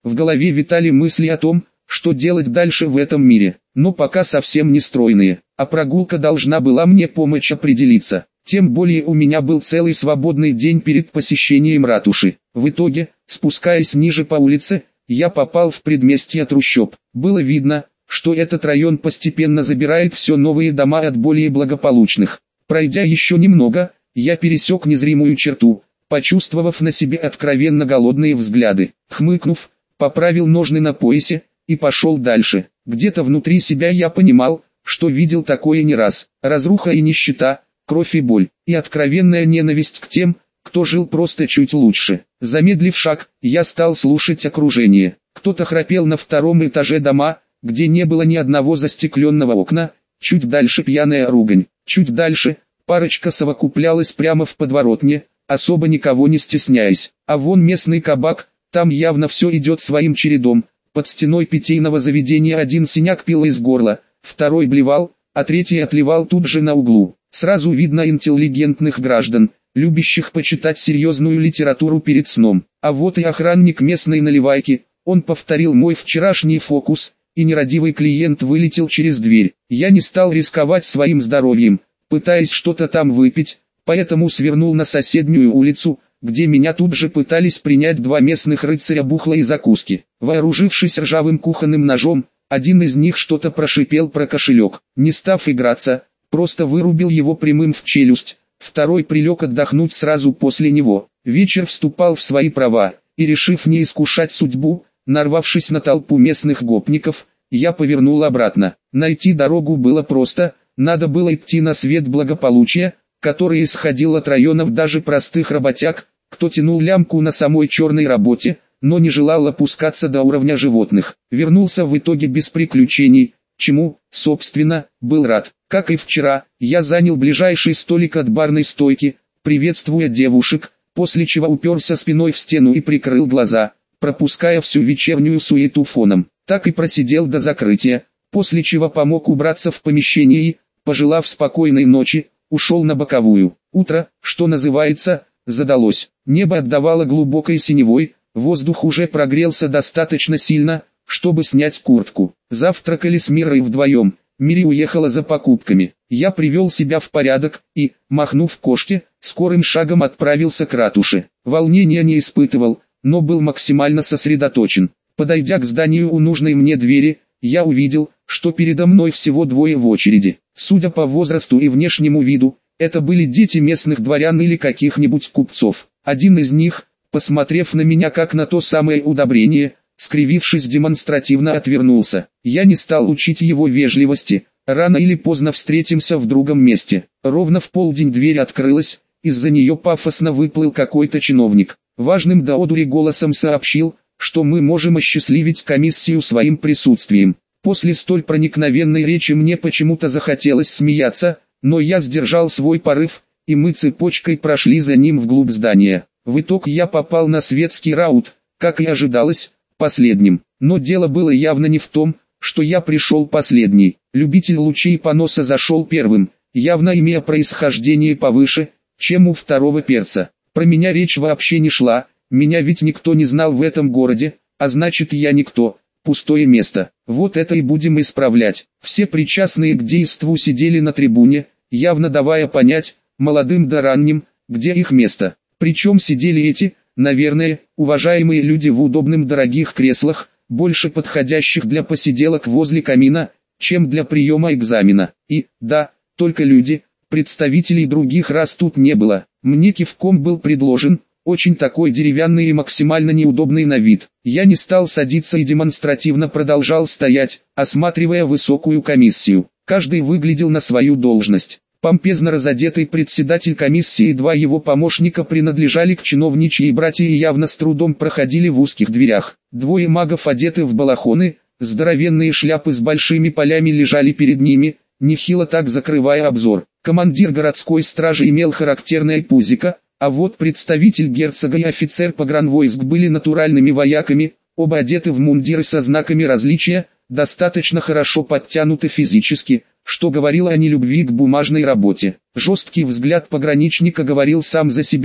В голове витали мысли о том, что делать дальше в этом мире, но пока совсем не стройные, а прогулка должна была мне помочь определиться. Тем более у меня был целый свободный день перед посещением ратуши. В итоге, спускаясь ниже по улице, я попал в предместье трущоб. Было видно, что этот район постепенно забирает все новые дома от более благополучных. Пройдя еще немного, я пересек незримую черту, почувствовав на себе откровенно голодные взгляды. Хмыкнув, поправил ножны на поясе и пошел дальше. Где-то внутри себя я понимал, что видел такое не раз. Разруха и нищета, кровь и боль, и откровенная ненависть к тем, кто жил просто чуть лучше. Замедлив шаг, я стал слушать окружение. Кто-то храпел на втором этаже дома, где не было ни одного застекленного окна, чуть дальше пьяная ругань, чуть дальше парочка совокуплялась прямо в подворотне, особо никого не стесняясь. А вон местный кабак, там явно все идет своим чередом. Под стеной питейного заведения один синяк пил из горла, второй блевал, а третий отливал тут же на углу. Сразу видно интеллигентных граждан, любящих почитать серьезную литературу перед сном. А вот и охранник местной наливайки, он повторил мой вчерашний фокус, и нерадивый клиент вылетел через дверь. Я не стал рисковать своим здоровьем, пытаясь что-то там выпить, поэтому свернул на соседнюю улицу, где меня тут же пытались принять два местных рыцаря бухла и закуски. Вооружившись ржавым кухонным ножом, один из них что-то прошипел про кошелек. Не став играться, просто вырубил его прямым в челюсть, второй прилег отдохнуть сразу после него. Вечер вступал в свои права, и решив не искушать судьбу, нарвавшись на толпу местных гопников, я повернул обратно. Найти дорогу было просто, надо было идти на свет благополучия, который исходил от районов даже простых работяг, кто тянул лямку на самой черной работе, но не желал опускаться до уровня животных. Вернулся в итоге без приключений, чему, собственно, был рад. Как и вчера, я занял ближайший столик от барной стойки, приветствуя девушек, после чего уперся спиной в стену и прикрыл глаза, пропуская всю вечернюю суету фоном. Так и просидел до закрытия, после чего помог убраться в помещении и, пожелав спокойной ночи, ушел на боковую. Утро, что называется, задалось. Небо отдавало глубокой синевой, воздух уже прогрелся достаточно сильно, чтобы снять куртку. Завтракали с Мирой вдвоем. Мири уехала за покупками. Я привел себя в порядок и, махнув кошке, скорым шагом отправился к ратуше. Волнения не испытывал, но был максимально сосредоточен. Подойдя к зданию у нужной мне двери, я увидел, что передо мной всего двое в очереди. Судя по возрасту и внешнему виду, это были дети местных дворян или каких-нибудь купцов. Один из них, посмотрев на меня как на то самое удобрение, скривившись демонстративно отвернулся. Я не стал учить его вежливости, рано или поздно встретимся в другом месте. Ровно в полдень дверь открылась, из-за нее пафосно выплыл какой-то чиновник. Важным до одури голосом сообщил, что мы можем осчастливить комиссию своим присутствием. После столь проникновенной речи мне почему-то захотелось смеяться, но я сдержал свой порыв, и мы цепочкой прошли за ним вглубь здания. В итог я попал на светский раут, как и ожидалось, последним. Но дело было явно не в том, что я пришел последний. Любитель лучей поноса зашел первым, явно имея происхождение повыше, чем у второго перца. Про меня речь вообще не шла, меня ведь никто не знал в этом городе, а значит я никто, пустое место. Вот это и будем исправлять. Все причастные к действу сидели на трибуне, явно давая понять, молодым да ранним, где их место. Причем сидели эти, наверное, уважаемые люди в удобных дорогих креслах, больше подходящих для посиделок возле камина, чем для приема экзамена. И, да, только люди, представителей других рас тут не было. Мне кивком был предложен, очень такой деревянный и максимально неудобный на вид. Я не стал садиться и демонстративно продолжал стоять, осматривая высокую комиссию. Каждый выглядел на свою должность. Помпезно разодетый председатель комиссии и два его помощника принадлежали к чиновничьей братье и явно с трудом проходили в узких дверях. Двое магов одеты в балахоны, здоровенные шляпы с большими полями лежали перед ними, нехило так закрывая обзор. Командир городской стражи имел характерное пузико, а вот представитель герцога и офицер погранвойск были натуральными вояками, оба одеты в мундиры со знаками различия, достаточно хорошо подтянуты физически, что говорило о нелюбви к бумажной работе. Жесткий взгляд пограничника говорил сам за себя,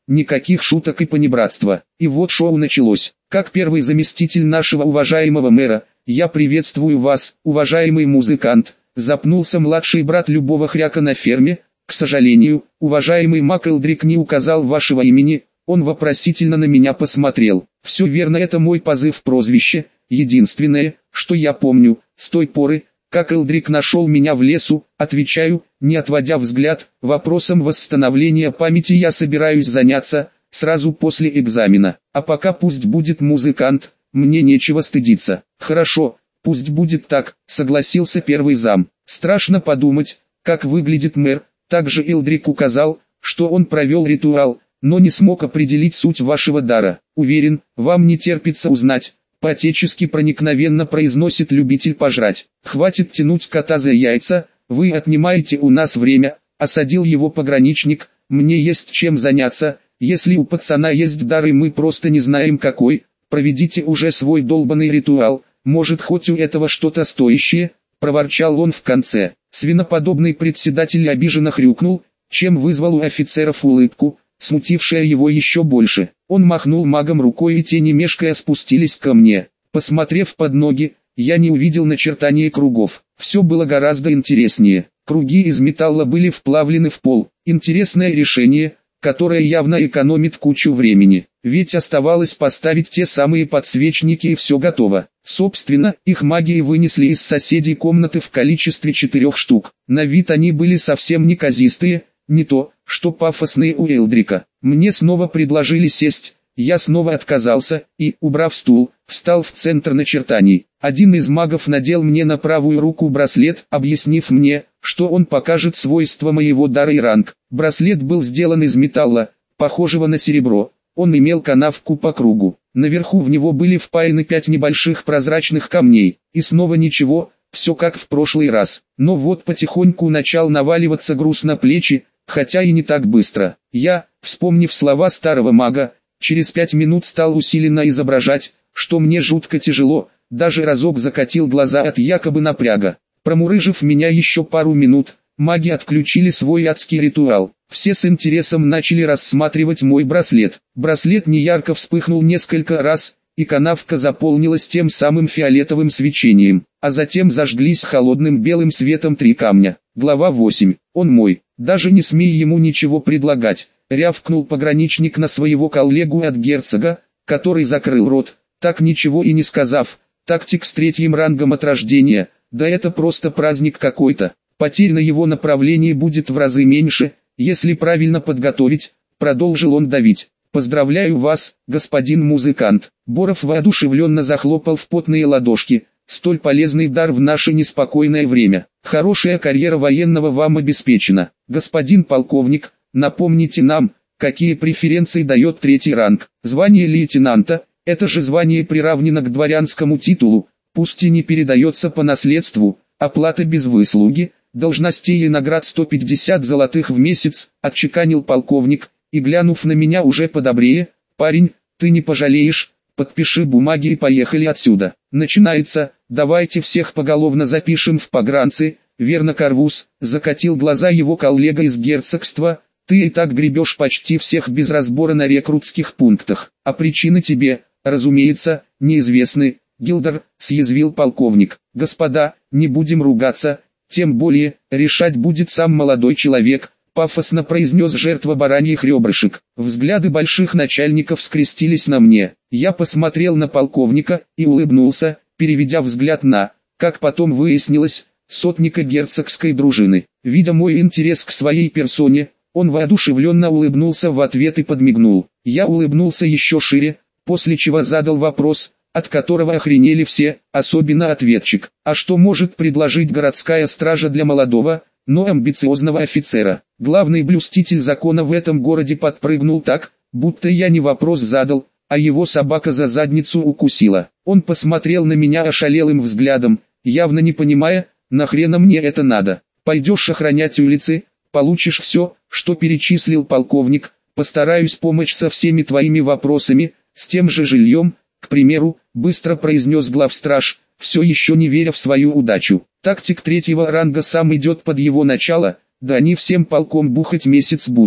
никаких шуток и понебратства. И вот шоу началось. Как первый заместитель нашего уважаемого мэра, я приветствую вас, уважаемый музыкант. Запнулся младший брат любого хряка на ферме. К сожалению, уважаемый МакЭлдрик не указал вашего имени. Он вопросительно на меня посмотрел. Все верно, это мой позыв-прозвище. Единственное, что я помню, с той поры, как Элдрик нашел меня в лесу, отвечаю, не отводя взгляд, вопросом восстановления памяти я собираюсь заняться, сразу после экзамена. А пока пусть будет музыкант, мне нечего стыдиться. Хорошо, пусть будет так, согласился первый зам. Страшно подумать, как выглядит мэр. Также Элдрик указал, что он провел ритуал, но не смог определить суть вашего дара. Уверен, вам не терпится узнать. По-отечески проникновенно произносит любитель пожрать. Хватит тянуть кота за яйца, вы отнимаете у нас время, осадил его пограничник, мне есть чем заняться, если у пацана есть дар и мы просто не знаем какой, проведите уже свой долбанный ритуал, может хоть у этого что-то стоящее, проворчал он в конце. Свиноподобный председатель обиженно хрюкнул, чем вызвал у офицеров улыбку, смутившая его еще больше. Он махнул магом рукой, и те не мешкая спустились ко мне. Посмотрев под ноги, я не увидел начертания кругов. Все было гораздо интереснее. Круги из металла были вплавлены в пол. Интересное решение, которое явно экономит кучу времени. Ведь оставалось поставить те самые подсвечники и все готово. Собственно, их магией вынесли из соседей комнаты в количестве 4 штук. На вид они были совсем неказистые, не то, что пафосные у Элдрика. Мне снова предложили сесть, я снова отказался и, убрав стул, встал в центр начертаний. Один из магов надел мне на правую руку браслет, объяснив мне, что он покажет свойства моего дара и ранг. Браслет был сделан из металла, похожего на серебро. Он имел канавку по кругу. Наверху в него были впаяны 5 небольших прозрачных камней. И снова ничего, все как в прошлый раз. Но вот потихоньку начал наваливаться груз на плечи, хотя и не так быстро. Я, вспомнив слова старого мага, через 5 минут стал усиленно изображать, что мне жутко тяжело, даже разок закатил глаза от якобы напряга. Промурыжив меня еще пару минут, маги отключили свой адский ритуал. Все с интересом начали рассматривать мой браслет. Браслет неярко вспыхнул несколько раз, и канавка заполнилась тем самым фиолетовым свечением, а затем зажглись холодным белым светом 3 камня. Глава 8. Он мой. Даже не смей ему ничего предлагать, рявкнул пограничник на своего коллегу от герцога, который закрыл рот, так ничего и не сказав. Тактик с 3-м рангом от рождения, да это просто праздник какой-то. Потерь на его направлении будет в разы меньше, если правильно подготовить, продолжил он давить. Поздравляю вас, господин музыкант. Боров воодушевленно захлопал в потные ладошки. Столь полезный дар в наше неспокойное время. Хорошая карьера военного вам обеспечена. Господин полковник, напомните нам, какие преференции дает 3-й ранг. Звание лейтенанта, это же звание приравнено к дворянскому титулу, пусть и не передается по наследству, оплата без выслуги, должностей и наград 150 золотых в месяц, отчеканил полковник, и глянув на меня уже подобрее, парень, ты не пожалеешь, подпиши бумаги и поехали отсюда. Начинается, давайте всех поголовно запишем в погранцы, верно Карвус, закатил глаза его коллега из герцогства, ты и так гребешь почти всех без разбора на рекрутских пунктах, а причины тебе, разумеется, неизвестны, Гилдер, съязвил полковник. Господа, не будем ругаться, тем более, решать будет сам молодой человек, пафосно произнес жертва бараньих ребрышек. Взгляды больших начальников скрестились на мне. Я посмотрел на полковника и улыбнулся, переведя взгляд на, как потом выяснилось, сотника герцогской дружины. Видя мой интерес к своей персоне, он воодушевленно улыбнулся в ответ и подмигнул. Я улыбнулся еще шире, после чего задал вопрос, от которого охренели все, особенно ответчик. А что может предложить городская стража для молодого, но амбициозного офицера? Главный блюститель закона в этом городе подпрыгнул так, будто я не вопрос задал, а его собака за задницу укусила. Он посмотрел на меня ошалелым взглядом, явно не понимая, нахрена мне это надо. Пойдешь охранять улицы, получишь все, что перечислил полковник, постараюсь помочь со всеми твоими вопросами, с тем же жильем, к примеру, быстро произнес главстраж, все еще не веря в свою удачу. Тактик 3-го ранга сам идет под его начало, да они всем полком бухать месяц будут.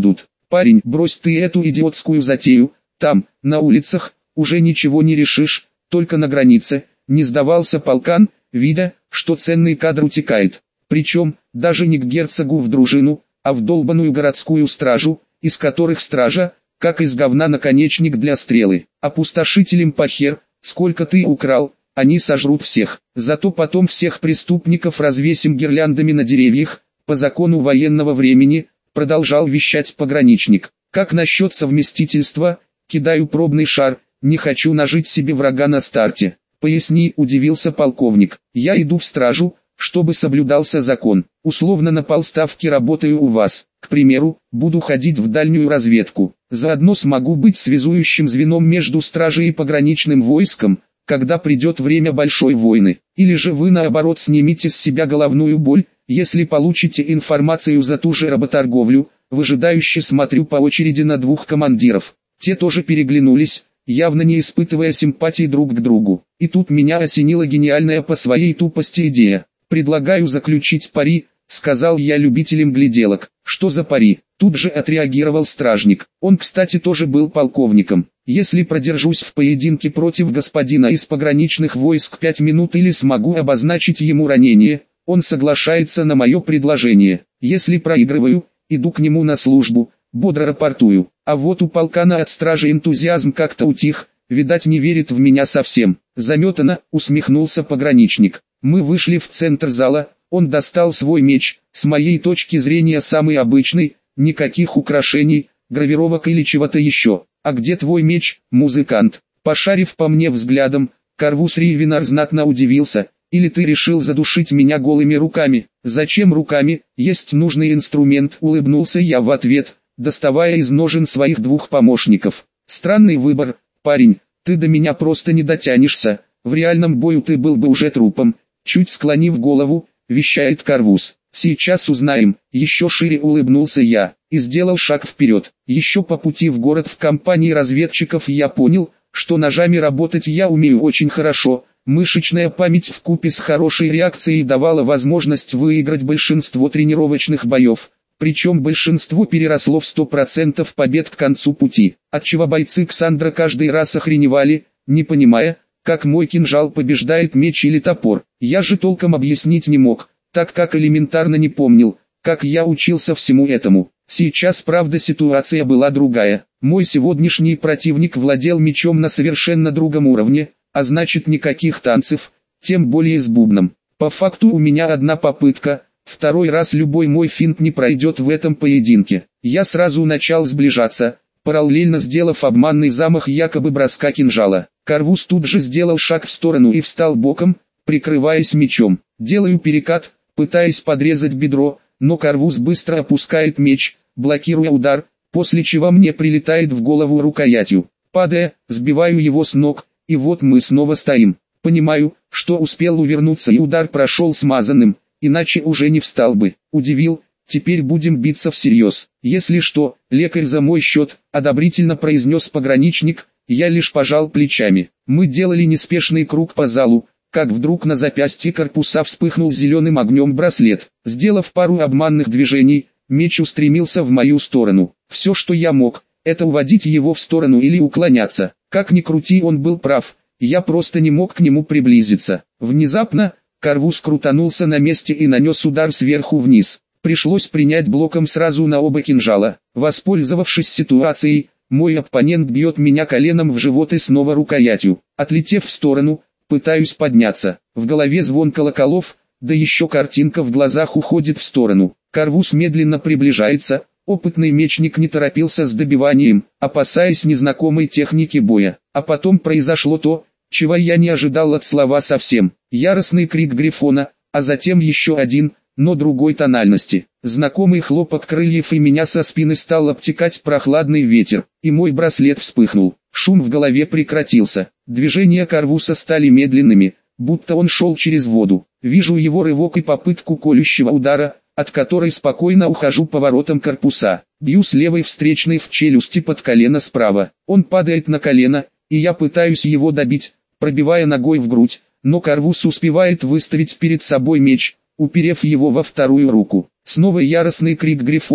Парень, брось ты эту идиотскую затею, там, на улицах, уже ничего не решишь, только на границе, не сдавался полкан, видя, что ценный кадр утекает. Причем, даже не к герцогу в дружину, а в долбаную городскую стражу, из которых стража, как из говна наконечник для стрелы. Опустошителям похер, сколько ты украл, они сожрут всех. Зато потом всех преступников развесим гирляндами на деревьях, по закону военного времени, продолжал вещать пограничник. Как насчет совместительства? Кидаю пробный шар, не хочу нажить себе врага на старте. Поясни, удивился полковник. Я иду в стражу, чтобы соблюдался закон. Условно на полставки работаю у вас. К примеру, буду ходить в дальнюю разведку. Заодно смогу быть связующим звеном между стражей и пограничным войском, когда придет время большой войны. Или же вы наоборот снимите с себя головную боль, если получите информацию за ту же работорговлю. Выжидающе смотрю по очереди на двух командиров. Те тоже переглянулись, явно не испытывая симпатии друг к другу. И тут меня осенила гениальная по своей тупости идея. «Предлагаю заключить пари», — сказал я любителям гляделок. «Что за пари?» Тут же отреагировал стражник. Он, кстати, тоже был полковником. «Если продержусь в поединке против господина из пограничных войск 5 минут или смогу обозначить ему ранение, он соглашается на мое предложение. Если проигрываю, иду к нему на службу, бодро рапортую. А вот у полкана от стражи энтузиазм как-то утих, видать не верит в меня совсем». «Заметано», — усмехнулся пограничник. Мы вышли в центр зала, он достал свой меч, с моей точки зрения самый обычный, никаких украшений, гравировок или чего-то еще. «А где твой меч, музыкант?» Пошарив по мне взглядом, Карвус Ривенар знатно удивился. «Или ты решил задушить меня голыми руками?» «Зачем руками, есть нужный инструмент», улыбнулся я в ответ, доставая из ножен своих двух помощников. «Странный выбор, парень, ты до меня просто не дотянешься, в реальном бою ты был бы уже трупом», чуть склонив голову, вещает Карвус. «Сейчас узнаем», еще шире улыбнулся я, и сделал шаг вперед. Еще по пути в город в компании разведчиков я понял, что ножами работать я умею очень хорошо. Мышечная память вкупе с хорошей реакцией давала возможность выиграть большинство тренировочных боев. Причем большинство переросло в 100% побед к концу пути. Отчего бойцы Ксандра каждый раз охреневали, не понимая, как мой кинжал побеждает меч или топор. Я же толком объяснить не мог, так как элементарно не помнил, как я учился всему этому. Сейчас, правда, ситуация была другая. Мой сегодняшний противник владел мечом на совершенно другом уровне, а значит никаких танцев, тем более с бубном. По факту у меня одна попытка, второй раз любой мой финт не пройдет в этом поединке. Я сразу начал сближаться, параллельно сделав обманный замах якобы броска кинжала. Карвус тут же сделал шаг в сторону и встал боком, прикрываясь мечом. Делаю перекат, пытаясь подрезать бедро, но Карвус быстро опускает меч, блокируя удар, после чего мне прилетает в голову рукоятью. Падая, сбиваю его с ног, и вот мы снова стоим. Понимаю, что успел увернуться и удар прошел смазанным, иначе уже не встал бы. Удивил, теперь будем биться всерьез. Если что, лекарь за мой счет, одобрительно произнес пограничник, я лишь пожал плечами. Мы делали неспешный круг по залу, как вдруг на запястье корпуса вспыхнул зеленым огнем браслет. Сделав пару обманных движений, меч устремился в мою сторону. Все, что я мог, это уводить его в сторону или уклоняться. Как ни крути, он был прав, я просто не мог к нему приблизиться. Внезапно, Карвус крутанулся на месте и нанес удар сверху вниз. Пришлось принять блоком сразу на оба кинжала. Воспользовавшись ситуацией, мой оппонент бьет меня коленом в живот и снова рукоятью. Отлетев в сторону, пытаюсь подняться. В голове звон колоколов, да еще картинка в глазах уходит в сторону. Карвус медленно приближается. Опытный мечник не торопился с добиванием, опасаясь незнакомой техники боя. А потом произошло то, чего я не ожидал от слова совсем. Яростный крик Грифона, а затем еще один, но другой тональности. Знакомый хлопок крыльев, и меня со спины стал обтекать прохладный ветер, и мой браслет вспыхнул. Шум в голове прекратился. Движения Карвуса стали медленными, будто он шел через воду. Вижу его рывок и попытку колющего удара, от которой спокойно ухожу поворотом корпуса. Бью с левой встречной в челюсти под колено справа. Он падает на колено, и я пытаюсь его добить, пробивая ногой в грудь, но Карвус успевает выставить перед собой меч, уперев его во вторую руку. Снова яростный крик Грифона,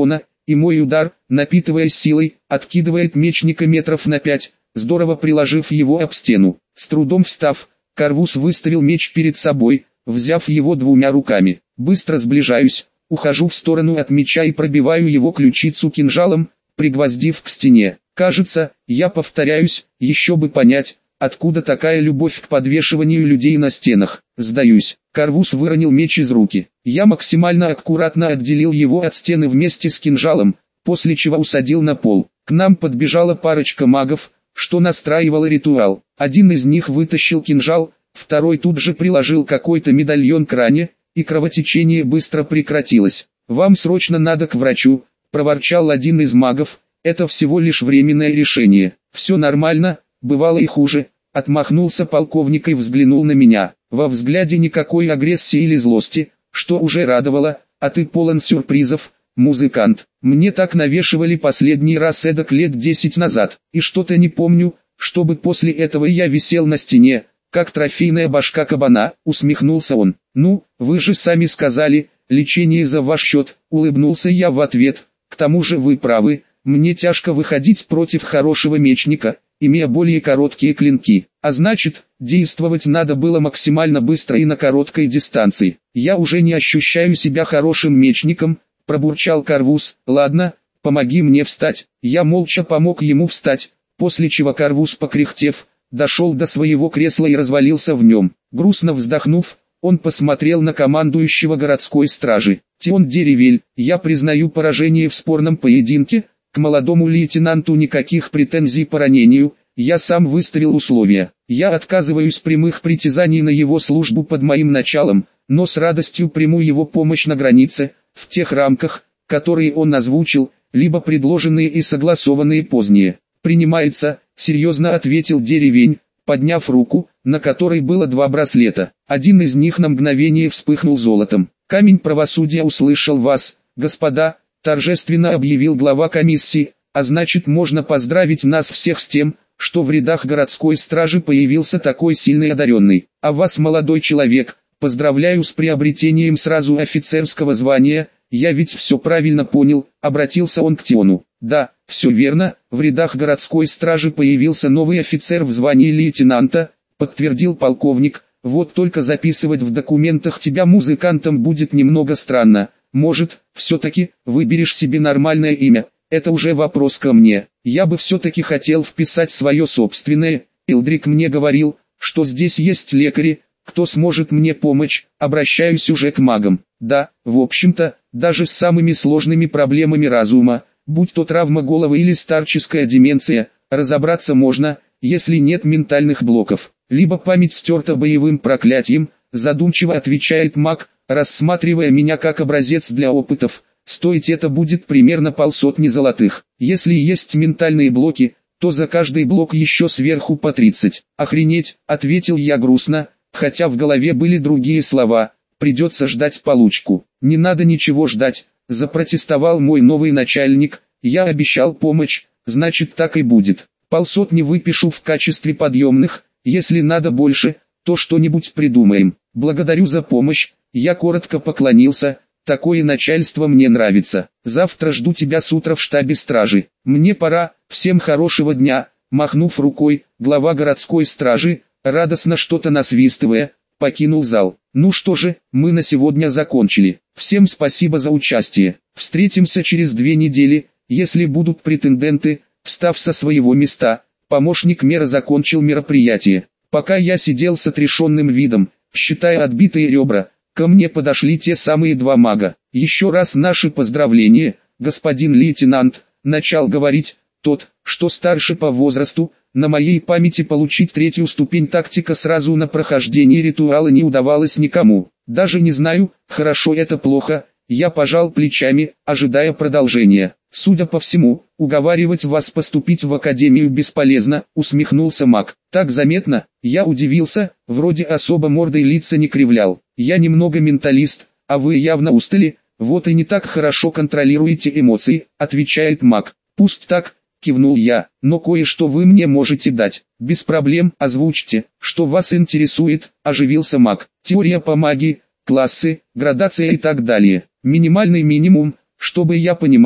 и мой удар, напитываясь силой, откидывает мечника метров на 5, здорово приложив его об стену. С трудом встав, Карвус выставил меч перед собой, взяв его двумя руками. Быстро сближаюсь, ухожу в сторону от меча и пробиваю его ключицу кинжалом, пригвоздив к стене. Кажется, я повторяюсь, еще бы понять, откуда такая любовь к подвешиванию людей на стенах. Сдаюсь. Карвус выронил меч из руки. Я максимально аккуратно отделил его от стены вместе с кинжалом, после чего усадил на пол. К нам подбежала парочка магов, что настраивало ритуал. Один из них вытащил кинжал, второй тут же приложил какой-то медальон к ране, и кровотечение быстро прекратилось. «Вам срочно надо к врачу», – проворчал один из магов, – «это всего лишь временное решение». «Все нормально, бывало и хуже», – отмахнулся полковник и взглянул на меня. Во взгляде никакой агрессии или злости, что уже радовало, а ты полон сюрпризов, музыкант. Мне так навешивали последний раз эдак лет 10 назад, и что-то не помню, чтобы после этого я висел на стене, как трофейная башка кабана, усмехнулся он. «Ну, вы же сами сказали, лечение за ваш счет», улыбнулся я в ответ. «К тому же вы правы, мне тяжко выходить против хорошего мечника, имея более короткие клинки, а значит, действовать надо было максимально быстро и на короткой дистанции. Я уже не ощущаю себя хорошим мечником», пробурчал Карвус. «Ладно, помоги мне встать». Я молча помог ему встать, после чего Карвус, покряхтев, дошел до своего кресла и развалился в нем. Грустно вздохнув, он посмотрел на командующего городской стражи. «Тион Деревель, я признаю поражение в спорном поединке, к молодому лейтенанту никаких претензий по ранению, я сам выставил условия. Я отказываюсь прямых притязаний на его службу под моим началом, но с радостью приму его помощь на границе, в тех рамках, которые он озвучил, либо предложенные и согласованные позднее». «Принимается», — серьезно ответил Деревень, подняв руку, на которой было 2 браслета. Один из них на мгновение вспыхнул золотом. «Камень правосудия услышал вас, господа», — торжественно объявил глава комиссии, «а значит можно поздравить нас всех с тем, что в рядах городской стражи появился такой сильный одаренный. А вас, молодой человек, поздравляю с приобретением сразу офицерского звания, я ведь все правильно понял», — обратился он к Тиону. «Да, все верно, в рядах городской стражи появился новый офицер в звании лейтенанта», — подтвердил полковник. «Вот только записывать в документах тебя музыкантом будет немного странно. Может, все-таки выберешь себе нормальное имя, это уже вопрос ко мне. Я бы все-таки хотел вписать свое собственное. Илдрик мне говорил, что здесь есть лекари, кто сможет мне помочь, обращаюсь уже к магам. Да, в общем-то, даже с самыми сложными проблемами разума, будь то травма головы или старческая деменция, разобраться можно, если нет ментальных блоков. Либо память стерта боевым проклятием», задумчиво отвечает маг, рассматривая меня как образец для опытов. «Стоить это будет примерно 500 золотых. Если есть ментальные блоки, то за каждый блок еще сверху по 30. «Охренеть», — ответил я грустно, хотя в голове были другие слова. «Придется ждать получку». «Не надо ничего ждать», — запротестовал мой новый начальник. «Я обещал помощь, значит так и будет. 500 выпишу в качестве подъемных, если надо больше, то что-нибудь придумаем. Благодарю за помощь». Я коротко поклонился. «Такое начальство мне нравится. Завтра жду тебя с утра в штабе стражи. Мне пора, всем хорошего дня». Махнув рукой, глава городской стражи, радостно что-то насвистывая, покинул зал. «Ну что же, мы на сегодня закончили. Всем спасибо за участие. Встретимся через 2 недели, если будут претенденты». Встав со своего места, помощник мэра закончил мероприятие. Пока я сидел с отрешенным видом, считая отбитые ребра, ко мне подошли те самые 2 мага. «Еще раз наши поздравления, господин лейтенант», — начал говорить тот, что старше по возрасту. «На моей памяти получить 3-ю ступень тактика сразу на прохождение ритуала не удавалось никому. Даже не знаю, хорошо это плохо». Я пожал плечами, ожидая продолжения. «Судя по всему, уговаривать вас поступить в академию бесполезно», — усмехнулся маг. «Так заметно?» Я удивился, вроде особо мордой лица не кривлял. «Я немного менталист, а вы явно устали, вот и не так хорошо контролируете эмоции», — отвечает маг. «Пусть так», — кивнул я, — «но кое-что вы мне можете дать». «Без проблем, озвучьте, что вас интересует», — оживился маг. «Теория по магии, классы, градация и так далее. Минимальный минимум, чтобы я понимал,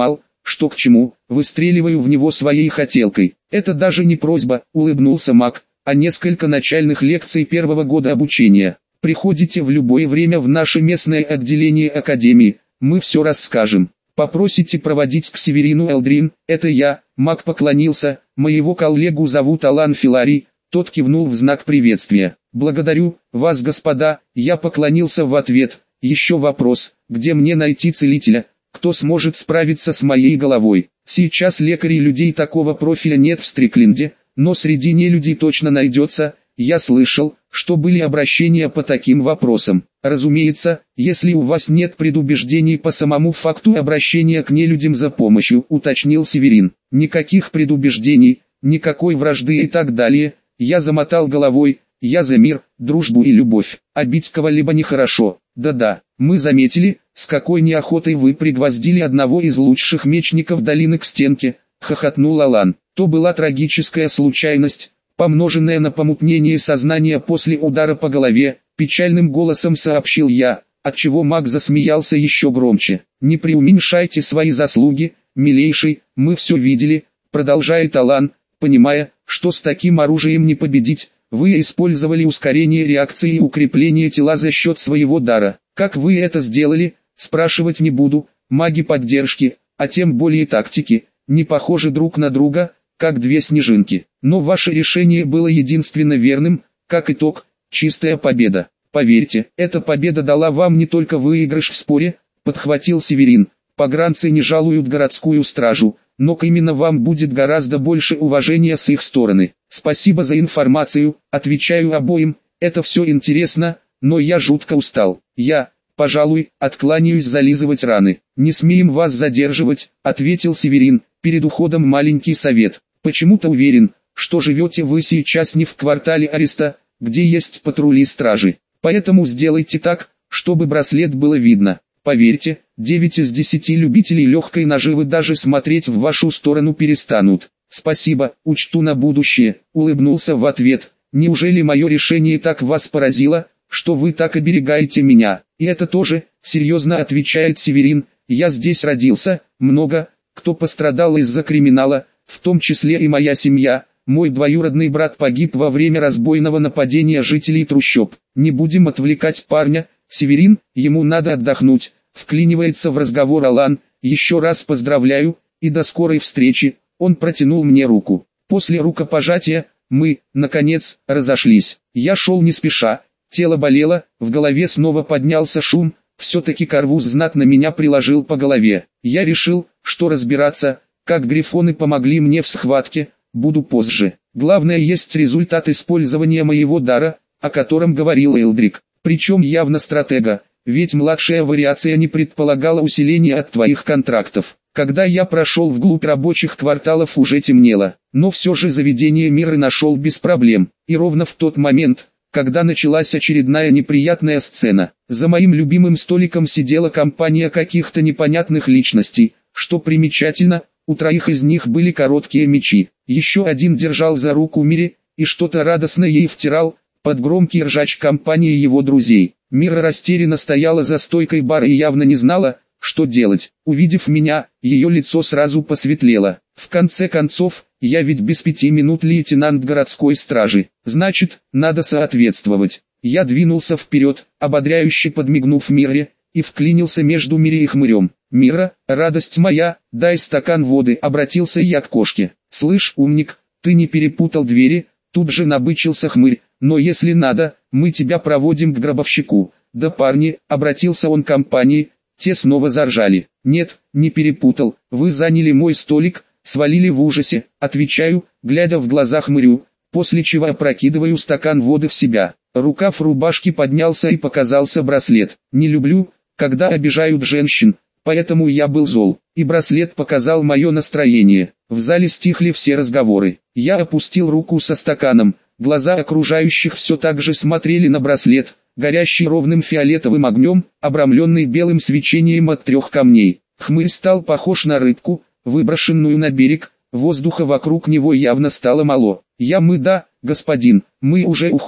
что к чему, выстреливаю в него своей хотелкой. Это даже не просьба, улыбнулся маг, а несколько начальных лекций первого года обучения. Приходите в любое время в наше местное отделение Академии, мы все расскажем. Попросите проводить к Северину Элдрин, это я, маг поклонился, моего коллегу зовут Алан Филарий, тот кивнул в знак приветствия. Благодарю вас, господа, я поклонился в ответ. Еще вопрос, где мне найти целителя, кто сможет справиться с моей головой? Сейчас лекарей людей такого профиля нет в Стрикленде, но среди нелюдей точно найдется. Я слышал, что были обращения по таким вопросам. Разумеется, если у вас нет предубеждений по самому факту обращения к нелюдям за помощью, уточнил Северин. Никаких предубеждений, никакой вражды и так далее. Я замотал головой, я за мир, дружбу и любовь. А бить кого-либо нехорошо. Да-да, мы заметили, с какой неохотой вы пригвоздили одного из лучших мечников долины к стенке, хохотнул Алан. То была трагическая случайность, помноженное на помутнение сознания после удара по голове, печальным голосом сообщил я, отчего маг засмеялся еще громче. Не преуменьшайте свои заслуги, милейший, мы все видели, продолжает Алан, понимая, что с таким оружием не победить, вы использовали ускорение реакции и укрепление тела за счет своего дара. Как вы это сделали, спрашивать не буду, маги поддержки, а тем более тактики, не похожи друг на друга, как две снежинки. Но ваше решение было единственно верным, как итог, чистая победа. Поверьте, эта победа дала вам не только выигрыш в споре, подхватил Северин. Погранцы не жалуют городскую стражу, но именно вам будет гораздо больше уважения с их стороны. Спасибо за информацию, отвечаю обоим, это все интересно, но я жутко устал. Я, пожалуй, откланяюсь зализывать раны. Не смеем вас задерживать, ответил Северин, перед уходом маленький совет. Почему-то уверен, что живете вы сейчас не в квартале Ареста, где есть патрули стражи. Поэтому сделайте так, чтобы браслет было видно. Поверьте, 9 из 10 любителей легкой наживы даже смотреть в вашу сторону перестанут. Спасибо, учту на будущее, улыбнулся в ответ. Неужели мое решение так вас поразило, что вы так оберегаете меня? И это тоже, серьезно отвечает Северин, я здесь родился, много, кто пострадал из-за криминала, в том числе и моя семья. Мой двоюродный брат погиб во время разбойного нападения жителей трущоб. Не будем отвлекать парня, Северин, ему надо отдохнуть, вклинивается в разговор Алан, еще раз поздравляю, и до скорой встречи, он протянул мне руку. После рукопожатия, мы, наконец, разошлись. Я шел не спеша, тело болело, в голове снова поднялся шум, все-таки Карвуз знатно меня приложил по голове. Я решил, что разбираться, как грифоны помогли мне в схватке, буду позже. Главное есть результат использования моего дара, о котором говорил Элдрик. Причем явно стратега, ведь младшая вариация не предполагала усиления от твоих контрактов. Когда я прошел вглубь рабочих кварталов, уже темнело, но все же заведение мира нашел без проблем. И ровно в тот момент, когда началась очередная неприятная сцена, за моим любимым столиком сидела компания каких-то непонятных личностей. Что примечательно, у троих из них были короткие мечи. Еще один держал за руку Мири, и что-то радостно ей втирал, под громкий ржач компании его друзей. Мира растерянно стояла за стойкой бара и явно не знала, что делать. Увидев меня, ее лицо сразу посветлело. В конце концов, я ведь без 5 минут лейтенант городской стражи. Значит, надо соответствовать. Я двинулся вперед, ободряюще подмигнув Мире, и вклинился между Мире и Хмырем. «Мира, радость моя, дай стакан воды», — обратился я к кошке. «Слышь, умник, ты не перепутал двери?» Тут же набычился Хмырь. «Но если надо, мы тебя проводим к гробовщику». «Да парни», — обратился он к компании, те снова заржали. «Нет, не перепутал, вы заняли мой столик», — свалили в ужасе, отвечаю, глядя в глаза Хмырю, после чего опрокидываю стакан воды в себя. Рукав рубашки поднялся и показался браслет. Не люблю, когда обижают женщин, поэтому я был зол, и браслет показал мое настроение. В зале стихли все разговоры. Я опустил руку со стаканом, глаза окружающих все так же смотрели на браслет, горящий ровным фиолетовым огнем, обрамленный белым свечением от 3 камней. Хмырь стал похож на рыбку, выброшенную на берег, воздуха вокруг него явно стало мало. «Мы да, господин, мы уже уходим»,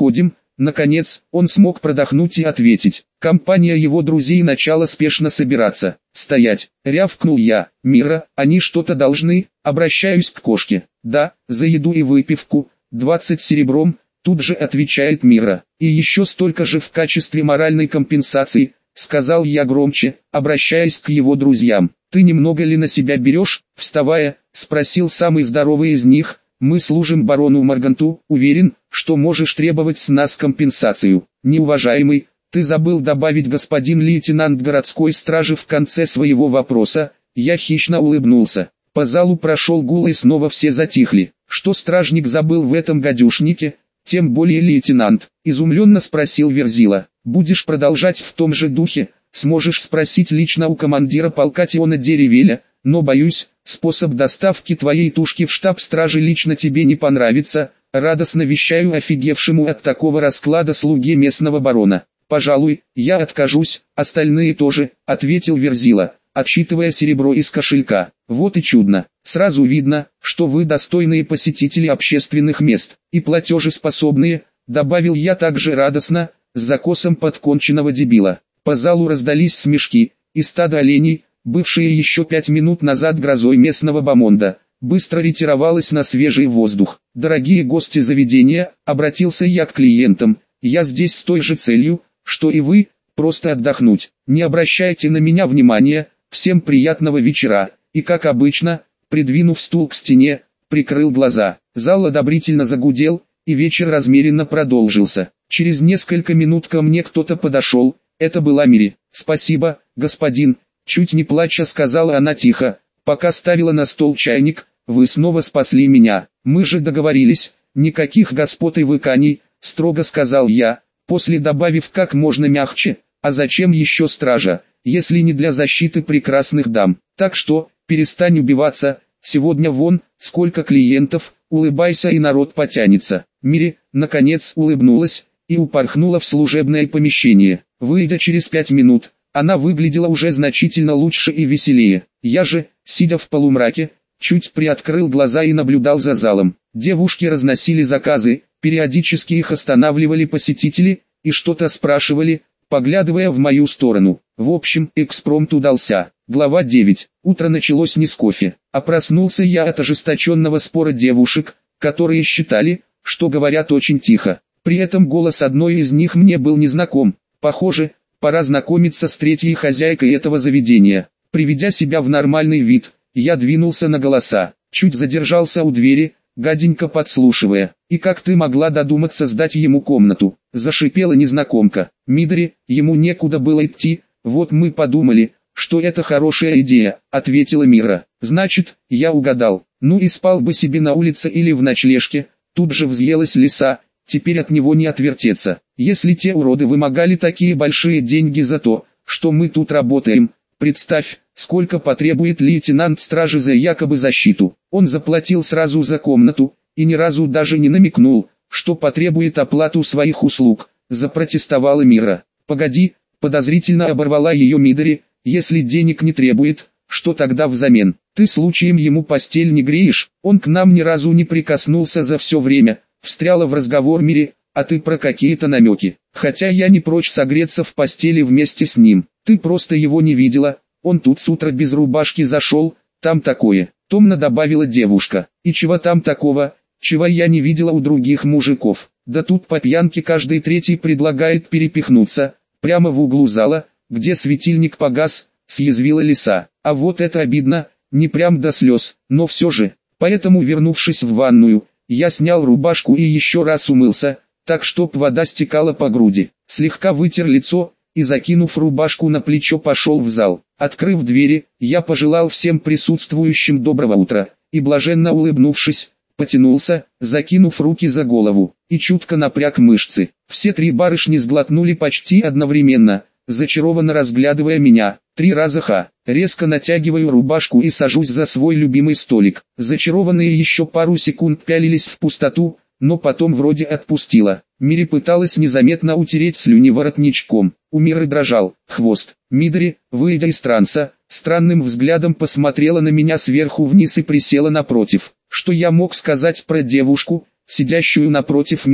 Наконец, он смог продохнуть и ответить. Компания его друзей начала спешно собираться. «Стоять!» — рявкнул я. «Мира, они что-то должны?» Обращаюсь к кошке. «Да, за еду и выпивку, 20 серебром», тут же отвечает Мира. «И еще столько же в качестве моральной компенсации», сказал я громче, обращаясь к его друзьям. «Ты немного ли на себя берешь?» Вставая, спросил самый здоровый из них. «Мы служим барону Марганту, уверен, что можешь требовать с нас компенсацию». «Неуважаемый, ты забыл добавить господин лейтенант городской стражи в конце своего вопроса». Я хищно улыбнулся. По залу прошел гул и снова все затихли. «Что стражник забыл в этом гадюшнике? Тем более лейтенант», изумленно спросил Верзила. «Будешь продолжать в том же духе, сможешь спросить лично у командира полка Тиона Деревеля, но боюсь, способ доставки твоей тушки в штаб стражи лично тебе не понравится», радостно вещаю офигевшему от такого расклада слуге местного барона. «Пожалуй, я откажусь, остальные тоже», ответил Верзила, отсчитывая серебро из кошелька. «Вот и чудно, сразу видно, что вы достойные посетители общественных мест, и платежеспособные», добавил я также радостно, с закосом подконченного дебила. По залу раздались смешки, и стадо оленей, бывшее еще 5 минут назад грозой местного бомонда, быстро ретировалось на свежий воздух. «Дорогие гости заведения», обратился я к клиентам, «я здесь с той же целью, что и вы, просто отдохнуть. Не обращайте на меня внимания, всем приятного вечера». И как обычно, придвинув стул к стене, прикрыл глаза. Зал одобрительно загудел, и вечер размеренно продолжился. Через несколько минут ко мне кто-то подошел, это была Мири. «Спасибо, господин», чуть не плача сказала она тихо, пока ставила на стол чайник, «вы снова спасли меня. Мы же договорились, никаких господ и выканий», строго сказал я, после добавив как можно мягче, «а зачем еще стража, если не для защиты прекрасных дам? Так что, перестань убиваться, сегодня вон, сколько клиентов, улыбайся и народ потянется». Мири, наконец, улыбнулась и упорхнула в служебное помещение. Выйдя через 5 минут, она выглядела уже значительно лучше и веселее. Я же, сидя в полумраке, чуть приоткрыл глаза и наблюдал за залом. Девушки разносили заказы, периодически их останавливали посетители и что-то спрашивали, поглядывая в мою сторону. В общем, экспромт удался. Глава 9. Утро началось не с кофе, а проснулся я от ожесточенного спора девушек, которые считали, что говорят очень тихо. При этом голос одной из них мне был незнаком. Похоже, пора знакомиться с третьей хозяйкой этого заведения. Приведя себя в нормальный вид, я двинулся на голоса, чуть задержался у двери, гаденько подслушивая. «И как ты могла додуматься сдать ему комнату?» – зашипела незнакомка. «Мидори, ему некуда было идти, вот мы подумали, что это хорошая идея», – ответила Мира. «Значит, я угадал. Ну и спал бы себе на улице или в ночлежке», тут же взъелась лиса. «Теперь от него не отвертеться. Если те уроды вымогали такие большие деньги за то, что мы тут работаем, представь, сколько потребует лейтенант стражи за якобы защиту. Он заплатил сразу за комнату, и ни разу даже не намекнул, что потребует оплату своих услуг», запротестовала Мира. «Погоди», подозрительно оборвала ее Мидори, «если денег не требует, что тогда взамен? Ты случаем ему постель не греешь? Он к нам ни разу не прикоснулся за все время», встряла в разговор Мири, «а ты про какие-то намеки. Хотя я не прочь согреться в постели вместе с ним. Ты просто его не видела, он тут с утра без рубашки зашел, там такое», томно добавила девушка. «И чего там такого, чего я не видела у других мужиков? Да тут по пьянке каждый третий предлагает перепихнуться, прямо в углу зала, где светильник погас», съязвила лиса. «А вот это обидно, не прям до слез, но все же». Поэтому, вернувшись в ванную, я снял рубашку и еще раз умылся, так чтоб вода стекала по груди. Слегка вытер лицо и, закинув рубашку на плечо, пошел в зал. Открыв двери, я пожелал всем присутствующим доброго утра, и, блаженно улыбнувшись, потянулся, закинув руки за голову, и чутко напряг мышцы. Все 3 барышни сглотнули почти одновременно, зачарованно разглядывая меня. 3 раза резко натягиваю рубашку и сажусь за свой любимый столик. Зачарованные еще пару секунд пялились в пустоту, но потом вроде отпустила. Мири пыталась незаметно утереть слюни воротничком. У Миры дрожал хвост. Мидори, выйдя из транса, странным взглядом посмотрела на меня сверху вниз и присела напротив. Что я мог сказать про девушку, сидящую напротив меня?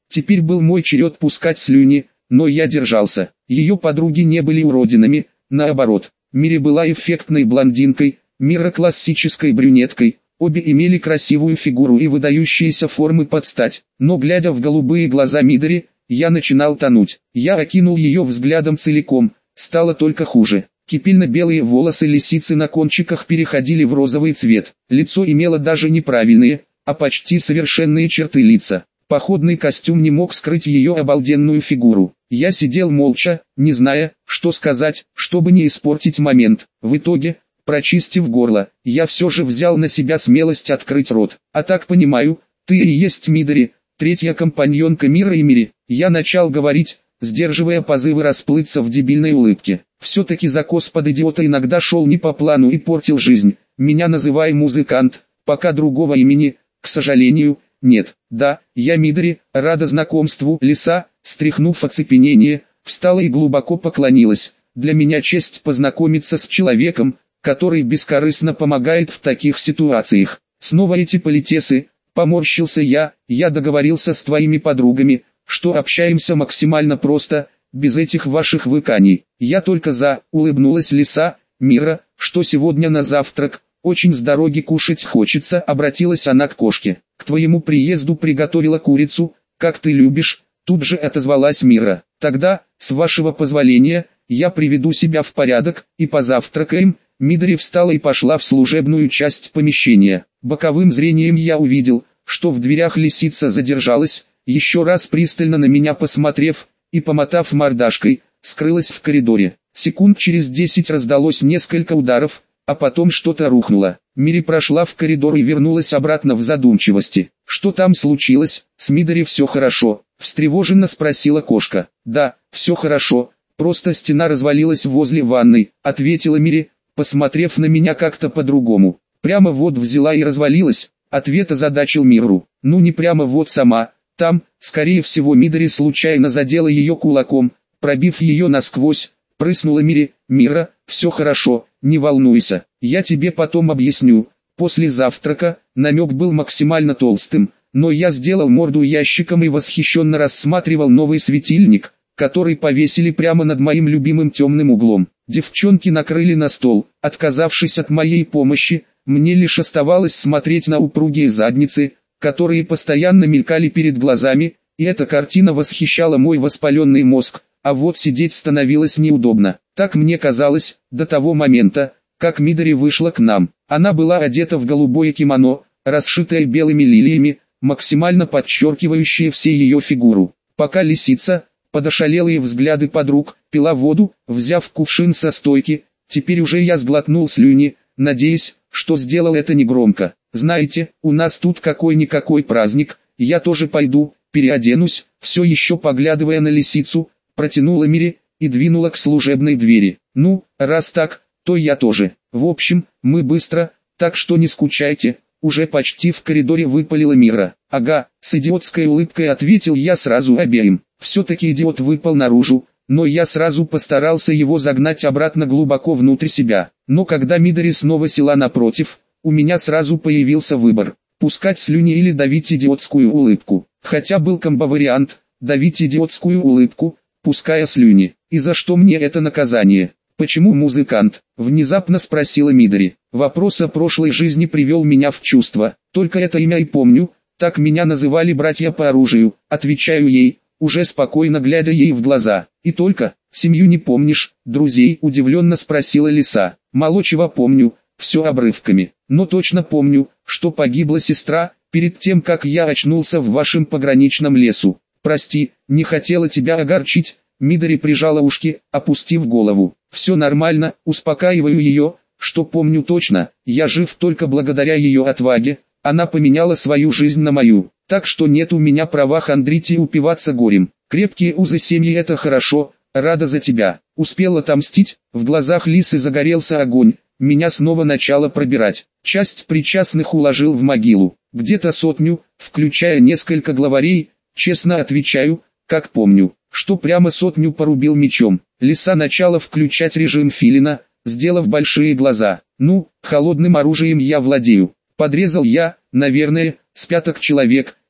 Теперь был мой черед пускать слюни, но я держался. Ее подруги не были уродинами, наоборот. Мири была эффектной блондинкой, Мира классической брюнеткой. Обе имели красивую фигуру и выдающиеся формы под стать. Но глядя в голубые глаза Мидори, я начинал тонуть. Я окинул ее взглядом целиком, стало только хуже. Кипельно-белые волосы лисицы на кончиках переходили в розовый цвет. Лицо имело даже неправильные, а почти совершенные черты лица. Походный костюм не мог скрыть ее обалденную фигуру. Я сидел молча, не зная, что сказать, чтобы не испортить момент. В итоге, прочистив горло, я все же взял на себя смелость открыть рот. А так понимаю, ты и есть Мидори, третья компаньонка Мира и Мири. Я начал говорить, сдерживая позывы расплыться в дебильной улыбке. Все-таки закос под идиота иногда шел не по плану и портил жизнь. Меня называй музыкант, пока другого имени, к сожалению, нет. Да, я Мидори, рада знакомству. Лиса, стряхнув оцепенение, встала и глубоко поклонилась. Для меня честь познакомиться с человеком, который бескорыстно помогает в таких ситуациях. Снова эти политесы, поморщился я договорился с твоими подругами, что общаемся максимально просто, без этих ваших выканий. Я только за, улыбнулась Лиса. Мира, что сегодня на завтрак? Очень с дороги кушать хочется, обратилась она к кошке. К твоему приезду приготовила курицу, как ты любишь, тут же отозвалась Мира. Тогда, с вашего позволения, я приведу себя в порядок, и позавтракаем. Мидори встала и пошла в служебную часть помещения. Боковым зрением я увидел, что в дверях лисица задержалась, еще раз пристально на меня посмотрев, и помотав мордашкой, скрылась в коридоре. Секунд через 10 раздалось несколько ударов, а потом что-то рухнуло. Мири прошла в коридор и вернулась обратно в задумчивости. «Что там случилось? С Мидори все хорошо?» – встревоженно спросила кошка. «Да, все хорошо, просто стена развалилась возле ванной», – ответила Мири, посмотрев на меня как-то по-другому. «Прямо вот взяла и развалилась», – ответ озадачил Миру. «Ну не прямо вот сама, там, скорее всего Мидори случайно задела ее кулаком, пробив ее насквозь», – прыснула Мири. «Мира, все хорошо, не волнуйся, я тебе потом объясню». После завтрака, намек был максимально толстым, но я сделал морду ящиком и восхищенно рассматривал новый светильник, который повесили прямо над моим любимым темным углом. Девчонки накрыли на стол. Отказавшись от моей помощи, мне лишь оставалось смотреть на упругие задницы, которые постоянно мелькали перед глазами, и эта картина восхищала мой воспаленный мозг, а вот сидеть становилось неудобно. Так мне казалось, до того момента, как Мидори вышла к нам. Она была одета в голубое кимоно, расшитое белыми лилиями, максимально подчеркивающее все ее фигуру. Пока лисица, под ошалелые взгляды подруг, пила воду, взяв кувшин со стойки, теперь уже я сглотнул слюни, надеясь, что сделал это негромко. «Знаете, у нас тут какой-никакой праздник, я тоже пойду, переоденусь», все еще поглядывая на лисицу, протянула Мири и двинула к служебной двери. «Ну, раз так, то я тоже. В общем, мы быстро, так что не скучайте». Уже почти в коридоре выпалила Мира. «Ага», с идиотской улыбкой ответил я сразу обеим. Все-таки идиот выпал наружу, но я сразу постарался его загнать обратно глубоко внутрь себя. Но когда Мидори снова села напротив, у меня сразу появился выбор: пускать слюни или давить идиотскую улыбку. Хотя был комбо-вариант: давить идиотскую улыбку, пуская слюни. И за что мне это наказание? «Почему музыкант?» – внезапно спросила Мидори. Вопрос о прошлой жизни привел меня в чувство. Только это имя и помню, так меня называли братья по оружию, отвечаю ей, уже спокойно глядя ей в глаза. «И только, семью не помнишь, друзей?» – удивленно спросила Лиса. «Мало чего помню, все обрывками. Но точно помню, что погибла сестра, перед тем как я очнулся в вашем пограничном лесу. Прости, не хотела тебя огорчить». Мидори прижала ушки, опустив голову. «Все нормально», успокаиваю ее, что помню точно, я жив только благодаря ее отваге, она поменяла свою жизнь на мою, так что нет у меня права хандрить и упиваться горем. Крепкие узы семьи — это хорошо, рада за тебя. Успел отомстить, в глазах Лисы загорелся огонь, меня снова начало пробирать. Часть причастных уложил в могилу, где-то 100, включая несколько главарей, честно отвечаю, как помню, что прямо 100 порубил мечом. Лиса начала включать режим филина, сделав большие глаза. «Ну, холодным оружием я владею. Подрезал я, наверное, с 5 человек,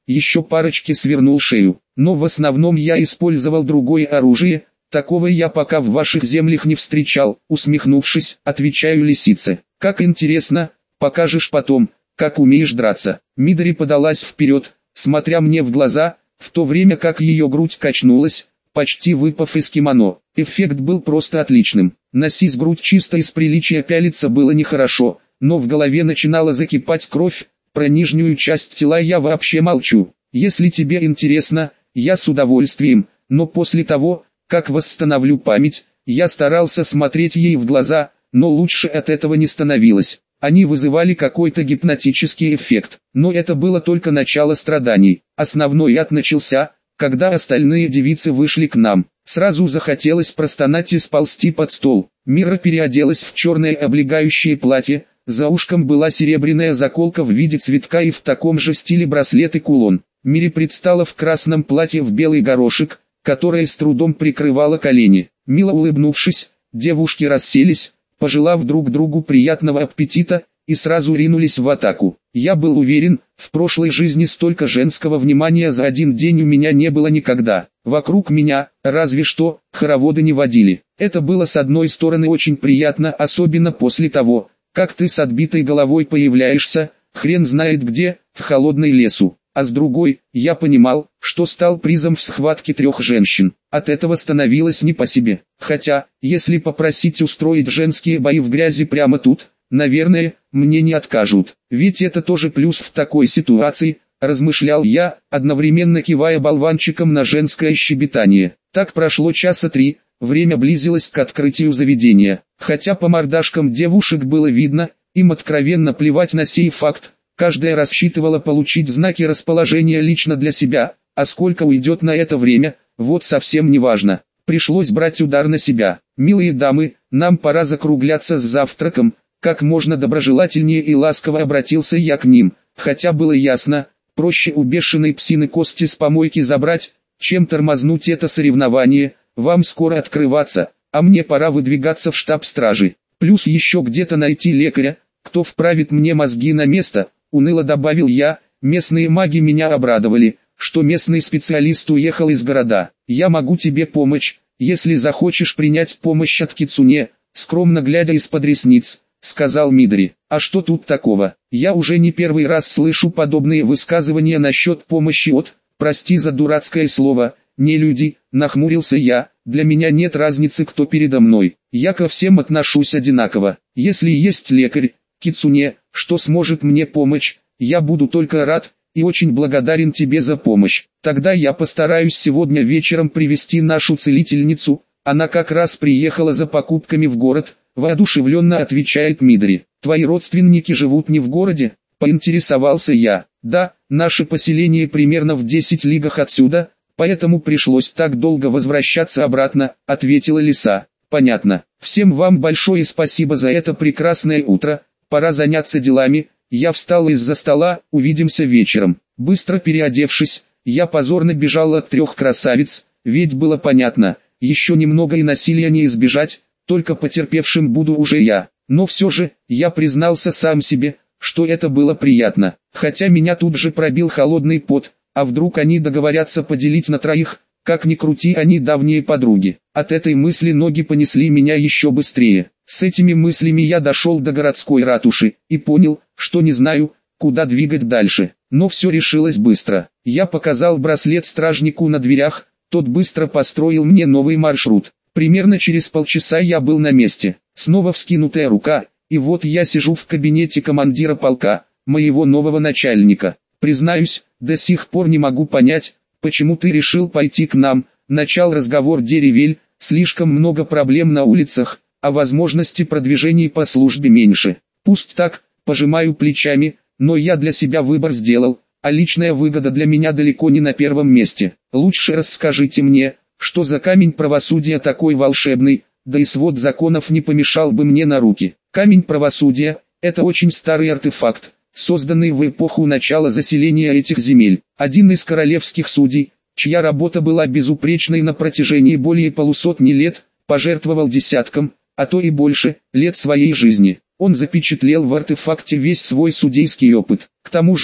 еще парочке свернул шею. Но в основном я использовал другое оружие, такого я пока в ваших землях не встречал. Усмехнувшись, отвечаю лисице. Как интересно, покажешь потом, как умеешь драться. Мидори подалась вперед, смотря мне в глаза, в то время как ее грудь качнулась, почти выпав из кимоно. Эффект был просто отличным. Носить грудь чисто из приличия пялиться было нехорошо, но в голове начинала закипать кровь. Про нижнюю часть тела я вообще молчу. Если тебе интересно, я с удовольствием, но после того, как восстановлю память, я старался смотреть ей в глаза, но лучше от этого не становилось. Они вызывали какой-то гипнотический эффект, но это было только начало страданий. Основной ад начался, когда остальные девицы вышли к нам. Сразу захотелось простонать и сползти под стол. Мира переоделась в черное облегающее платье, за ушком была серебряная заколка в виде цветка и в таком же стиле браслет и кулон. Мире предстала в красном платье в белый горошек, которое с трудом прикрывало колени. Мило улыбнувшись, девушки расселись, пожелав друг другу приятного аппетита, и сразу ринулись в атаку. Я был уверен, в прошлой жизни столько женского внимания за один день у меня не было никогда. Вокруг меня, разве что, хороводы не водили. Это было с одной стороны очень приятно, особенно после того, как ты с отбитой головой появляешься, хрен знает где, в холодной лесу. А с другой, я понимал, что стал призом в схватке 3 женщин. От этого становилось не по себе. Хотя, если попросить устроить женские бои в грязи прямо тут, наверное, мне не откажут. Ведь это тоже плюс в такой ситуации, размышлял я, одновременно кивая болванчиком на женское щебетание. Так прошло часа 3, время близилось к открытию заведения. Хотя по мордашкам девушек было видно, им откровенно плевать на сей факт. Каждая рассчитывала получить знаки расположения лично для себя, а сколько уйдет на это время, вот совсем не важно. Пришлось брать удар на себя. Милые дамы, нам пора закругляться с завтраком, как можно доброжелательнее и ласково обратился я к ним, хотя было ясно, проще у бешеной псины кости с помойки забрать, чем тормознуть это соревнование. Вам скоро открываться, а мне пора выдвигаться в штаб стражи. Плюс еще где-то найти лекаря, кто вправит мне мозги на место. Уныло добавил я, местные маги меня обрадовали, что местный специалист уехал из города. Я могу тебе помочь, если захочешь принять помощь от Кицуне, скромно глядя из-под ресниц, сказал Мидори. А что тут такого? Я уже не первый раз слышу подобные высказывания насчет помощи от, прости за дурацкое слово, не люди, нахмурился я, для меня нет разницы кто передо мной. Я ко всем отношусь одинаково. Если есть лекарь, Кицуне, что сможет мне помочь, я буду только рад и очень благодарен тебе за помощь. Тогда я постараюсь сегодня вечером привести нашу целительницу, она как раз приехала за покупками в город, воодушевленно отвечает Мидори. Твои родственники живут не в городе, поинтересовался я. Да, наше поселение примерно в 10 лигах отсюда, поэтому пришлось так долго возвращаться обратно, ответила лиса. Понятно. Всем вам большое спасибо за это прекрасное утро. Пора заняться делами. Я встал из-за стола, увидимся вечером. Быстро переодевшись, я позорно бежал от 3 красавиц, ведь было понятно, еще немного и насилия не избежать, только потерпевшим буду уже я. Но все же, я признался сам себе, что это было приятно. Хотя меня тут же пробил холодный пот, а вдруг они договорятся поделить на 3, как ни крути они давние подруги. От этой мысли ноги понесли меня еще быстрее. С этими мыслями я дошел до городской ратуши и понял, что не знаю, куда двигать дальше. Но все решилось быстро. Я показал браслет стражнику на дверях, тот быстро построил мне новый маршрут. Примерно через полчаса я был на месте. Снова вскинутая рука, и вот я сижу в кабинете командира полка, моего нового начальника. Признаюсь, до сих пор не могу понять, почему ты решил пойти к нам. Начал разговор Деревель, слишком много проблем на улицах, а возможности продвижений по службе меньше. Пусть так, пожимаю плечами, но я для себя выбор сделал, а личная выгода для меня далеко не на первом месте. Лучше расскажите мне, что за камень правосудия такой волшебный, да и свод законов не помешал бы мне на руки. Камень правосудия – это очень старый артефакт, созданный в эпоху начала заселения этих земель. Один из королевских судей, чья работа была безупречной на протяжении более полусотни лет, пожертвовал десяткам, а то и больше, лет своей жизни. Он запечатлел в артефакте весь свой судейский опыт. К тому же,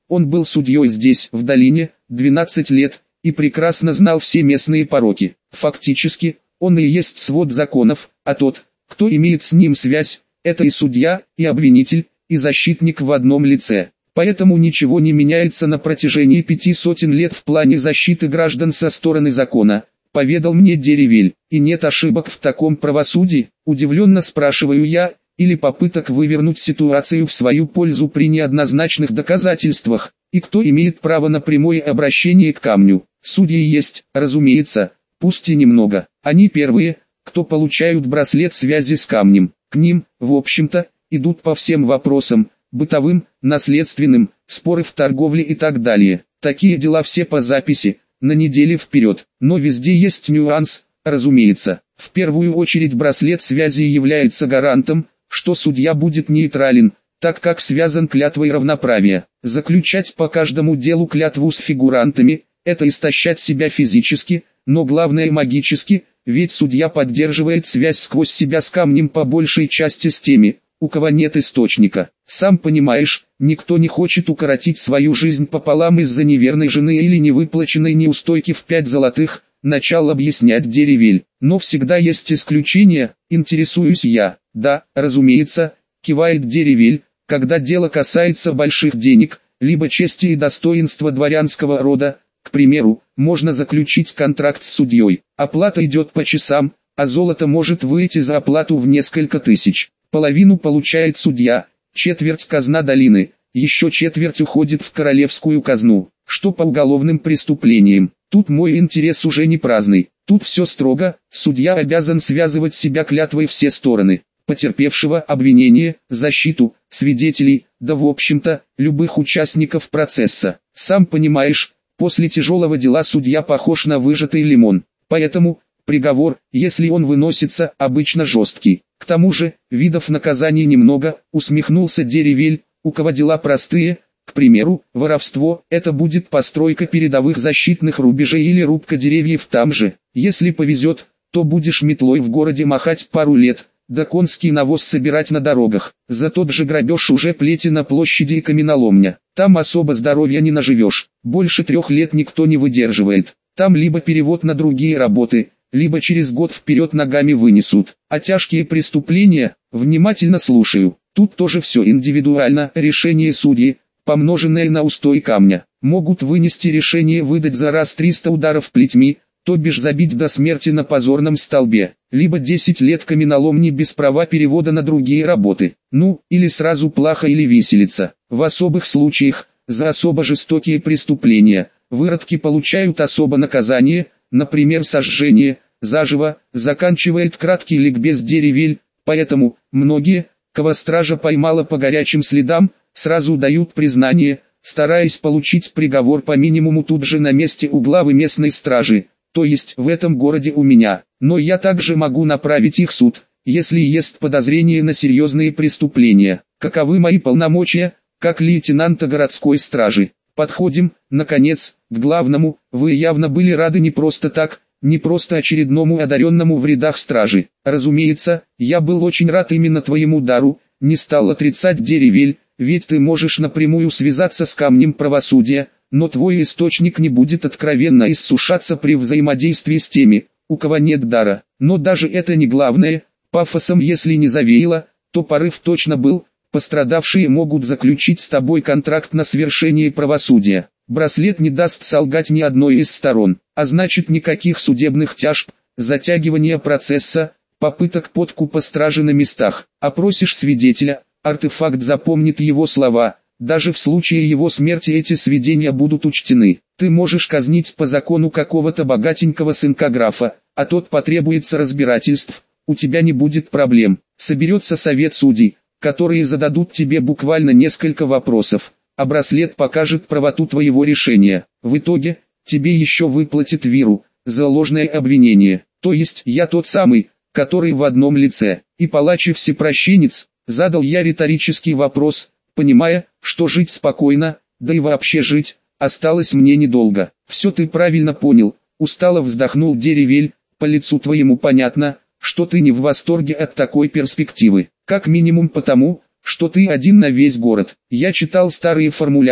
Он был судьей здесь, в долине, 12 лет, и прекрасно знал все местные пороки. Фактически, он и есть свод законов, а тот, кто имеет с ним связь, это и судья, и обвинитель, и защитник в одном лице. Поэтому ничего не меняется на протяжении 500 лет в плане защиты граждан со стороны закона, поведал мне Деревель. И нет ошибок в таком правосудии, удивленно спрашиваю я, или попыток вывернуть ситуацию в свою пользу при неоднозначных доказательствах, и кто имеет право на прямое обращение к камню. Судьи есть, разумеется, пусть и немного. Они первые, кто получают браслет связи с камнем. К ним, в общем-то, идут по всем вопросам, бытовым, наследственным, споры в торговле и так далее. Такие дела все по записи, на неделе вперед. Но везде есть нюанс, разумеется. В первую очередь браслет связи является гарантом, что судья будет нейтрален, так как связан клятвой равноправия. Заключать по каждому делу клятву с фигурантами – это истощать себя физически, но главное магически, ведь судья поддерживает связь сквозь себя с камнем по большей части с теми, у кого нет источника. Сам понимаешь, никто не хочет укоротить свою жизнь пополам из-за неверной жены или невыплаченной неустойки в 5 золотых, начал объяснять Деревель. Но всегда есть исключения, интересуюсь я. Да, разумеется, кивает Деревель, когда дело касается больших денег, либо чести и достоинства дворянского рода. К примеру, можно заключить контракт с судьей. Оплата идет по часам, а золото может выйти за оплату в несколько тысяч. Половину получает судья, четверть казна долины, еще четверть уходит в королевскую казну. Что по уголовным преступлениям? Тут мой интерес уже не праздный. Тут все строго, судья обязан связывать себя клятвой все стороны. Потерпевшего, обвинение, защиту, свидетелей, да в общем-то, любых участников процесса. Сам понимаешь, после тяжелого дела судья похож на выжатый лимон. Поэтому, приговор, если он выносится, обычно жесткий. К тому же, видов наказаний немного, усмехнулся Деревель, у кого дела простые. К примеру, воровство – это будет постройка передовых защитных рубежей или рубка деревьев там же. Если повезет, то будешь метлой в городе махать пару лет, да конский навоз собирать на дорогах. За тот же грабеж уже плети на площади и каменоломня. Там особо здоровья не наживешь. Больше 3 лет никто не выдерживает. Там либо перевод на другие работы, либо через год вперед ногами вынесут. А тяжкие преступления, внимательно слушаю. Тут тоже все индивидуально. Решение судьи, помноженное на устой камня, могут вынести решение выдать за раз 300 ударов плетьми, то бишь забить до смерти на позорном столбе, либо 10 лет каменоломни без права перевода на другие работы. Ну, или сразу плахо или виселица. В особых случаях, за особо жестокие преступления, выродки получают особо наказание, например сожжение, заживо, заканчивает краткий ликбез Деревель, поэтому, многие, кого стража поймала по горячим следам, сразу дают признание, стараясь получить приговор по минимуму тут же на месте у главы местной стражи, то есть в этом городе у меня. Но я также могу направить их в суд, если есть подозрение на серьезные преступления. Каковы мои полномочия, как лейтенанта городской стражи? Подходим, наконец, к главному. Вы явно были рады не просто так, не просто очередному одаренному в рядах стражи. Разумеется, я был очень рад именно твоему дару, не стал отрицать Деревель, ведь ты можешь напрямую связаться с камнем правосудия, но твой источник не будет откровенно иссушаться при взаимодействии с теми, у кого нет дара. Но даже это не главное, пафосом если не завеяло, то порыв точно был, пострадавшие могут заключить с тобой контракт на свершение правосудия. Браслет не даст солгать ни одной из сторон, а значит никаких судебных тяжб, затягивания процесса, попыток подкупа стражи на местах. Опросишь свидетеля, артефакт запомнит его слова, даже в случае его смерти эти сведения будут учтены. Ты можешь казнить по закону какого-то богатенького сынка графа, а тот потребуется разбирательств, у тебя не будет проблем. Соберется совет судей, которые зададут тебе буквально несколько вопросов, а браслет покажет правоту твоего решения. В итоге, тебе еще выплатит виру за ложное обвинение, то есть я тот самый, который в одном лице. И палач и всепрощенец, задал я риторический вопрос, понимая, что жить спокойно, да и вообще жить, осталось мне недолго. Все ты правильно понял, устало вздохнул Деревель, по лицу твоему понятно, что ты не в восторге от такой перспективы, как минимум потому, что ты один на весь город. Я читал старые формуляры,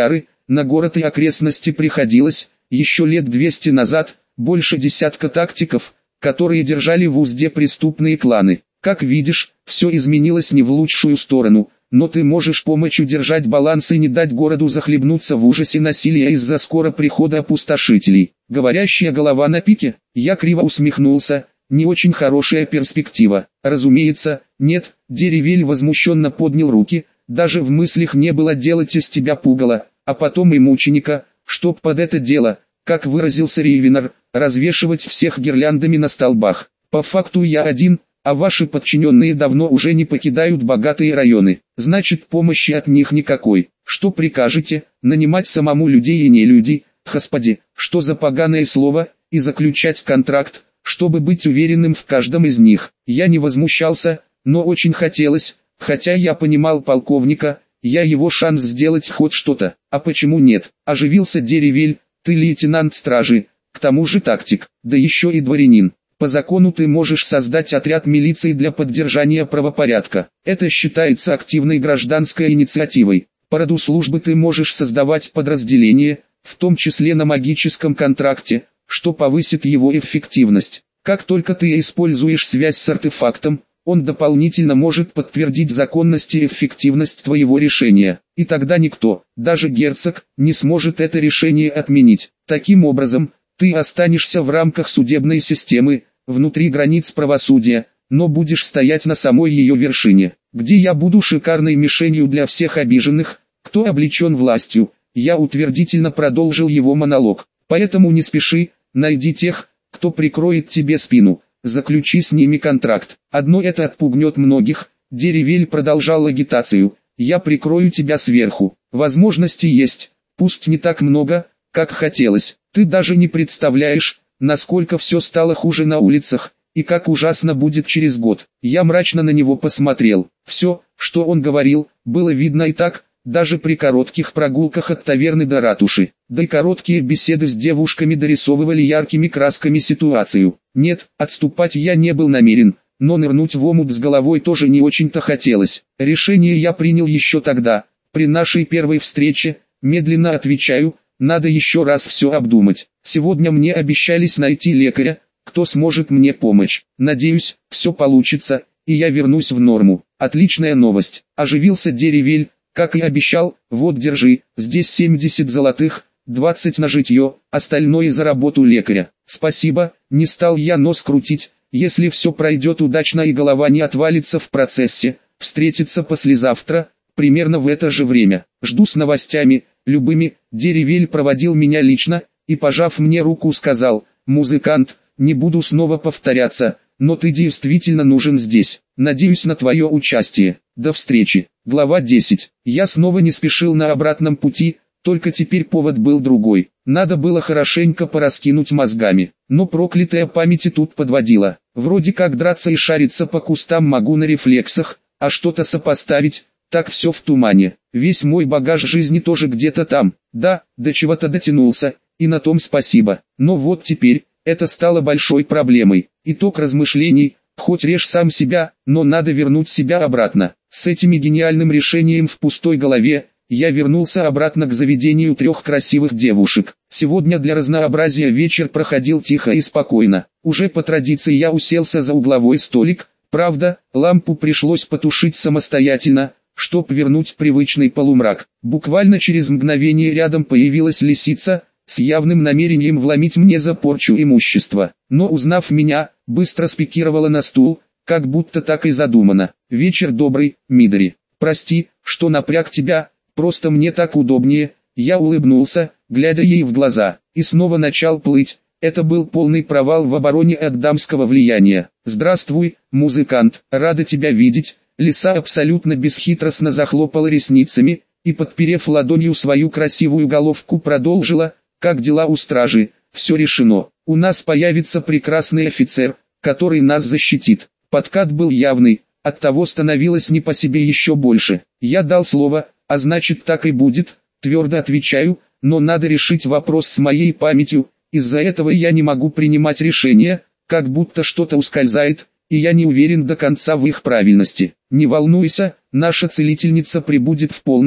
на город и окрестности приходилось, еще лет 200 назад, больше десятка тактиков, которые держали в узде преступные кланы. Как видишь, все изменилось не в лучшую сторону, но ты можешь помочь удержать баланс и не дать городу захлебнуться в ужасе насилия из-за скоро прихода опустошителей. Говорящая голова на пике, я криво усмехнулся, не очень хорошая перспектива. Разумеется, нет, Деревель возмущенно поднял руки, даже в мыслях не было делать из тебя пугало, а потом и мученика, чтоб под это дело, как выразился Рейвенор, развешивать всех гирляндами на столбах. По факту я один, а ваши подчиненные давно уже не покидают богатые районы, значит помощи от них никакой. Что прикажете, нанимать самому людей и не людей, господи, что за поганое слово, и заключать контракт, чтобы быть уверенным в каждом из них. Я не возмущался, но очень хотелось, хотя я понимал полковника, я его шанс сделать хоть что-то. А почему нет? Оживился Деревель, ты лейтенант стражи, к тому же тактик, да еще и дворянин. По закону ты можешь создать отряд милиции для поддержания правопорядка. Это считается активной гражданской инициативой. По роду службы ты можешь создавать подразделение, в том числе на магическом контракте, что повысит его эффективность. Как только ты используешь связь с артефактом, он дополнительно может подтвердить законность и эффективность твоего решения. И тогда никто, даже герцог, не сможет это решение отменить. Таким образом, ты останешься в рамках судебной системы, внутри границ правосудия, но будешь стоять на самой ее вершине, где я буду шикарной мишенью для всех обиженных, кто облечен властью. Я утвердительно продолжил его монолог. Поэтому не спеши, найди тех, кто прикроет тебе спину, заключи с ними контракт. Одно это отпугнет многих. Деревель продолжал агитацию. Я прикрою тебя сверху. Возможности есть, пусть не так много, как хотелось. Ты даже не представляешь, насколько все стало хуже на улицах, и как ужасно будет через год. Я мрачно на него посмотрел. Все, что он говорил, было видно и так, даже при коротких прогулках от таверны до ратуши. Да и короткие беседы с девушками дорисовывали яркими красками ситуацию. Нет, отступать я не был намерен, но нырнуть в омут с головой тоже не очень-то хотелось. Решение я принял еще тогда, при нашей первой встрече, медленно отвечаю, надо еще раз все обдумать. Сегодня мне обещались найти лекаря, кто сможет мне помочь. Надеюсь, все получится, и я вернусь в норму. Отличная новость. Оживился Деревель, как и обещал. Вот держи, здесь 70 золотых, 20 на житье, остальное за работу лекаря. Спасибо, не стал я нос крутить. Если все пройдет удачно и голова не отвалится в процессе, встретиться послезавтра, примерно в это же время. Жду с новостями, любыми. Деревель проводил меня лично, и пожав мне руку сказал: музыкант, не буду снова повторяться, но ты действительно нужен здесь. Надеюсь на твое участие. До встречи. Глава 10. Я снова не спешил на обратном пути, только теперь повод был другой. Надо было хорошенько пораскинуть мозгами, но проклятая память и тут подводила. Вроде как драться и шариться по кустам могу на рефлексах, а что-то сопоставить, так все в тумане. Весь мой багаж жизни тоже где-то там. Да, до чего-то дотянулся, и на том спасибо. Но вот теперь, это стало большой проблемой. Итог размышлений: хоть режь сам себя, но надо вернуть себя обратно. С этим гениальным решением в пустой голове, я вернулся обратно к заведению 3 красивых девушек. Сегодня для разнообразия вечер проходил тихо и спокойно. Уже по традиции я уселся за угловой столик, правда, лампу пришлось потушить самостоятельно, чтоб вернуть привычный полумрак. Буквально через мгновение рядом появилась лисица, с явным намерением вломить мне за порчу имущества. Но узнав меня, быстро спикировала на стул, как будто так и задумано. «Вечер добрый, Мидори. Прости, что напряг тебя, просто мне так удобнее». Я улыбнулся, глядя ей в глаза, и снова начал плыть. Это был полный провал в обороне от дамского влияния. «Здравствуй, музыкант, рада тебя видеть». Лиса абсолютно бесхитростно захлопала ресницами, и подперев ладонью свою красивую головку продолжила: «Как дела у стражи? Все решено. У нас появится прекрасный офицер, который нас защитит». Подкат был явный, оттого становилось не по себе еще больше. Я дал слово, а значит так и будет, твердо отвечаю, но надо решить вопрос с моей памятью, из-за этого я не могу принимать решения, как будто что-то ускользает, и я не уверен до конца в их правильности. Не волнуйся, наша целительница прибудет в полночь,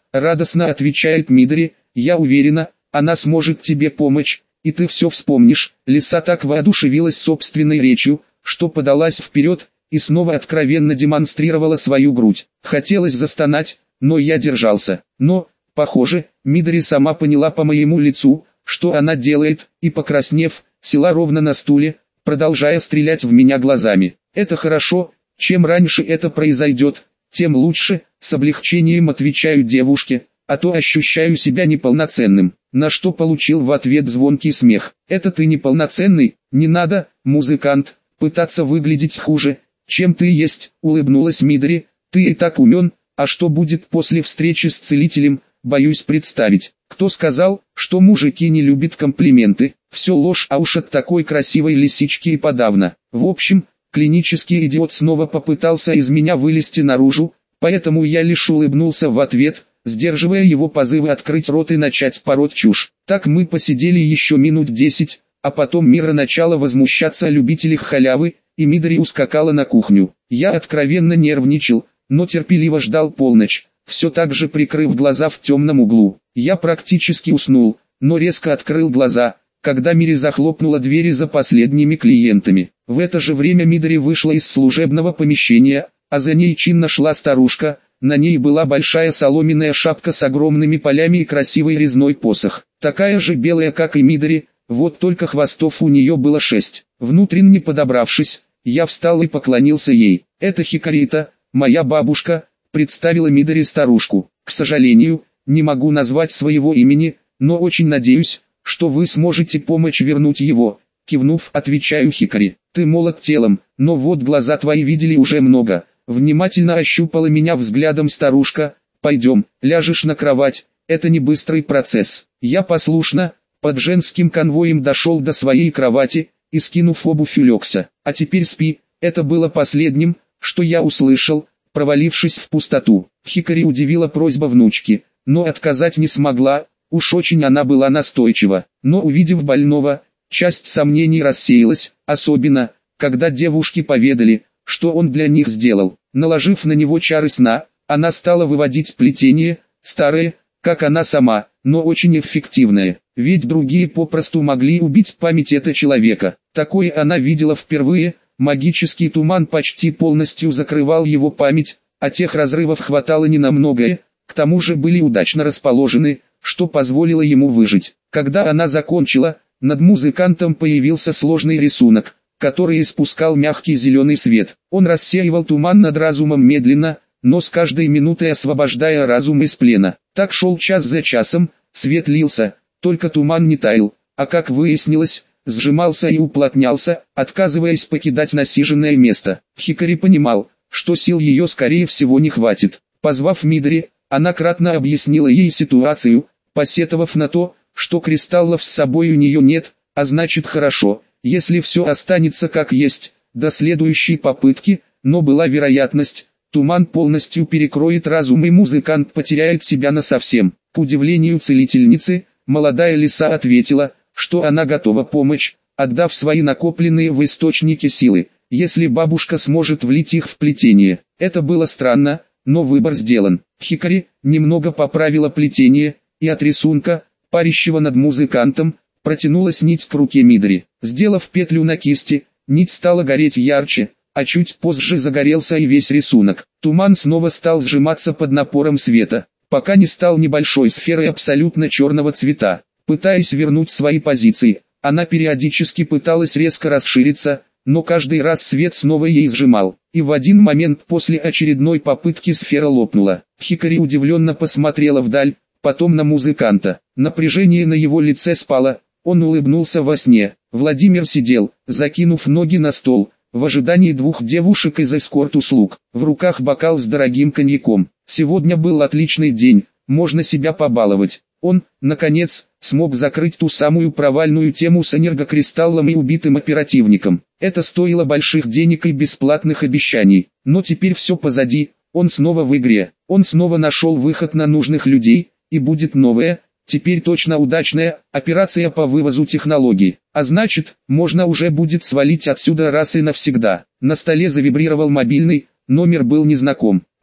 радостно отвечает Мидори, я уверена, она сможет тебе помочь, и ты все вспомнишь. Лиса так воодушевилась собственной речью, что подалась вперед, и снова откровенно демонстрировала свою грудь. Хотелось застонать, но я держался. Но, похоже, Мидори сама поняла по моему лицу, что она делает, и покраснев, села ровно на стуле, продолжая стрелять в меня глазами. Это хорошо, чем раньше это произойдет, тем лучше, с облегчением отвечаю девушке, а то ощущаю себя неполноценным. На что получил в ответ звонкий смех. Это ты неполноценный, не надо, музыкант, пытаться выглядеть хуже, чем ты есть, улыбнулась Мидори, ты и так умен, а что будет после встречи с целителем, боюсь представить. Кто сказал, что мужики не любят комплименты? Все ложь, а уж от такой красивой лисички и подавно. В общем, клинический идиот снова попытался из меня вылезти наружу, поэтому я лишь улыбнулся в ответ, сдерживая его позывы открыть рот и начать пороть чушь. Так мы посидели еще минут 10, а потом Мира начала возмущаться о любителях халявы, и Мидори ускакала на кухню. Я откровенно нервничал, но терпеливо ждал полночь, все так же прикрыв глаза в темном углу. Я практически уснул, но резко открыл глаза, когда Мири захлопнула двери за последними клиентами. В это же время Мидори вышла из служебного помещения, а за ней чинно шла старушка. На ней была большая соломенная шапка с огромными полями и красивый резной посох. Такая же белая, как и Мидори, вот только хвостов у нее было 6. Внутренне подобравшись, я встал и поклонился ей. «Это Хикарита, моя бабушка», — представила Мидори старушку. «К сожалению, не могу назвать своего имени, но очень надеюсь, что вы сможете помочь вернуть его». Кивнув, отвечаю Хикари. «Ты молод телом, но вот глаза твои видели уже много». Внимательно ощупала меня взглядом старушка. «Пойдем, ляжешь на кровать, это не быстрый процесс». Я послушно, под женским конвоем дошел до своей кровати, и скинув обувь улегся. «А теперь спи», это было последним, что я услышал, провалившись в пустоту. Хикари удивила просьба внучки, но отказать не смогла, уж очень она была настойчива. Но увидев больного, часть сомнений рассеялась, особенно, когда девушки поведали, что он для них сделал. Наложив на него чары сна, она стала выводить плетение, старое, как она сама, но очень эффективное. Ведь другие попросту могли убить память этого человека. Такое она видела впервые, магический туман почти полностью закрывал его память, а тех разрывов хватало не на многое, к тому же были удачно расположены, что позволило ему выжить. Когда она закончила, над музыкантом появился сложный рисунок, который испускал мягкий зеленый свет. Он рассеивал туман над разумом медленно, но с каждой минутой освобождая разум из плена. Так шел час за часом, свет лился, только туман не таял, а как выяснилось, сжимался и уплотнялся, отказываясь покидать насиженное место. Хикари понимал, что сил ее скорее всего не хватит. Позвав Мидори, она кратно объяснила ей ситуацию, посетовав на то, что кристаллов с собой у нее нет, а значит хорошо, если все останется как есть, до следующей попытки, но была вероятность, туман полностью перекроет разум и музыкант потеряет себя насовсем. К удивлению целительницы, молодая лиса ответила, что она готова помочь, отдав свои накопленные в источники силы, если бабушка сможет влить их в плетение. Это было странно, но выбор сделан. Хикари немного поправила плетение, и от рисунка, парящего над музыкантом, протянулась нить к руке Мидори. Сделав петлю на кисти, нить стала гореть ярче, а чуть позже загорелся и весь рисунок. Туман снова стал сжиматься под напором света, пока не стал небольшой сферой абсолютно черного цвета. Пытаясь вернуть свои позиции, она периодически пыталась резко расшириться, но каждый раз свет снова ей сжимал. И в один момент после очередной попытки сфера лопнула. Хикари удивленно посмотрела вдаль, потом на музыканта. Напряжение на его лице спало, он улыбнулся во сне. Владимир сидел, закинув ноги на стол, в ожидании двух девушек из эскорт-услуг. В руках бокал с дорогим коньяком. Сегодня был отличный день, можно себя побаловать. Он, наконец, смог закрыть ту самую провальную тему с энергокристаллом и убитым оперативником. Это стоило больших денег и бесплатных обещаний. Но теперь все позади, он снова в игре. Он снова нашел выход на нужных людей, и будет новая, теперь точно удачная, операция по вывозу технологий. А значит, можно уже будет свалить отсюда раз и навсегда. На столе завибрировал мобильный, номер был незнаком. «Алло,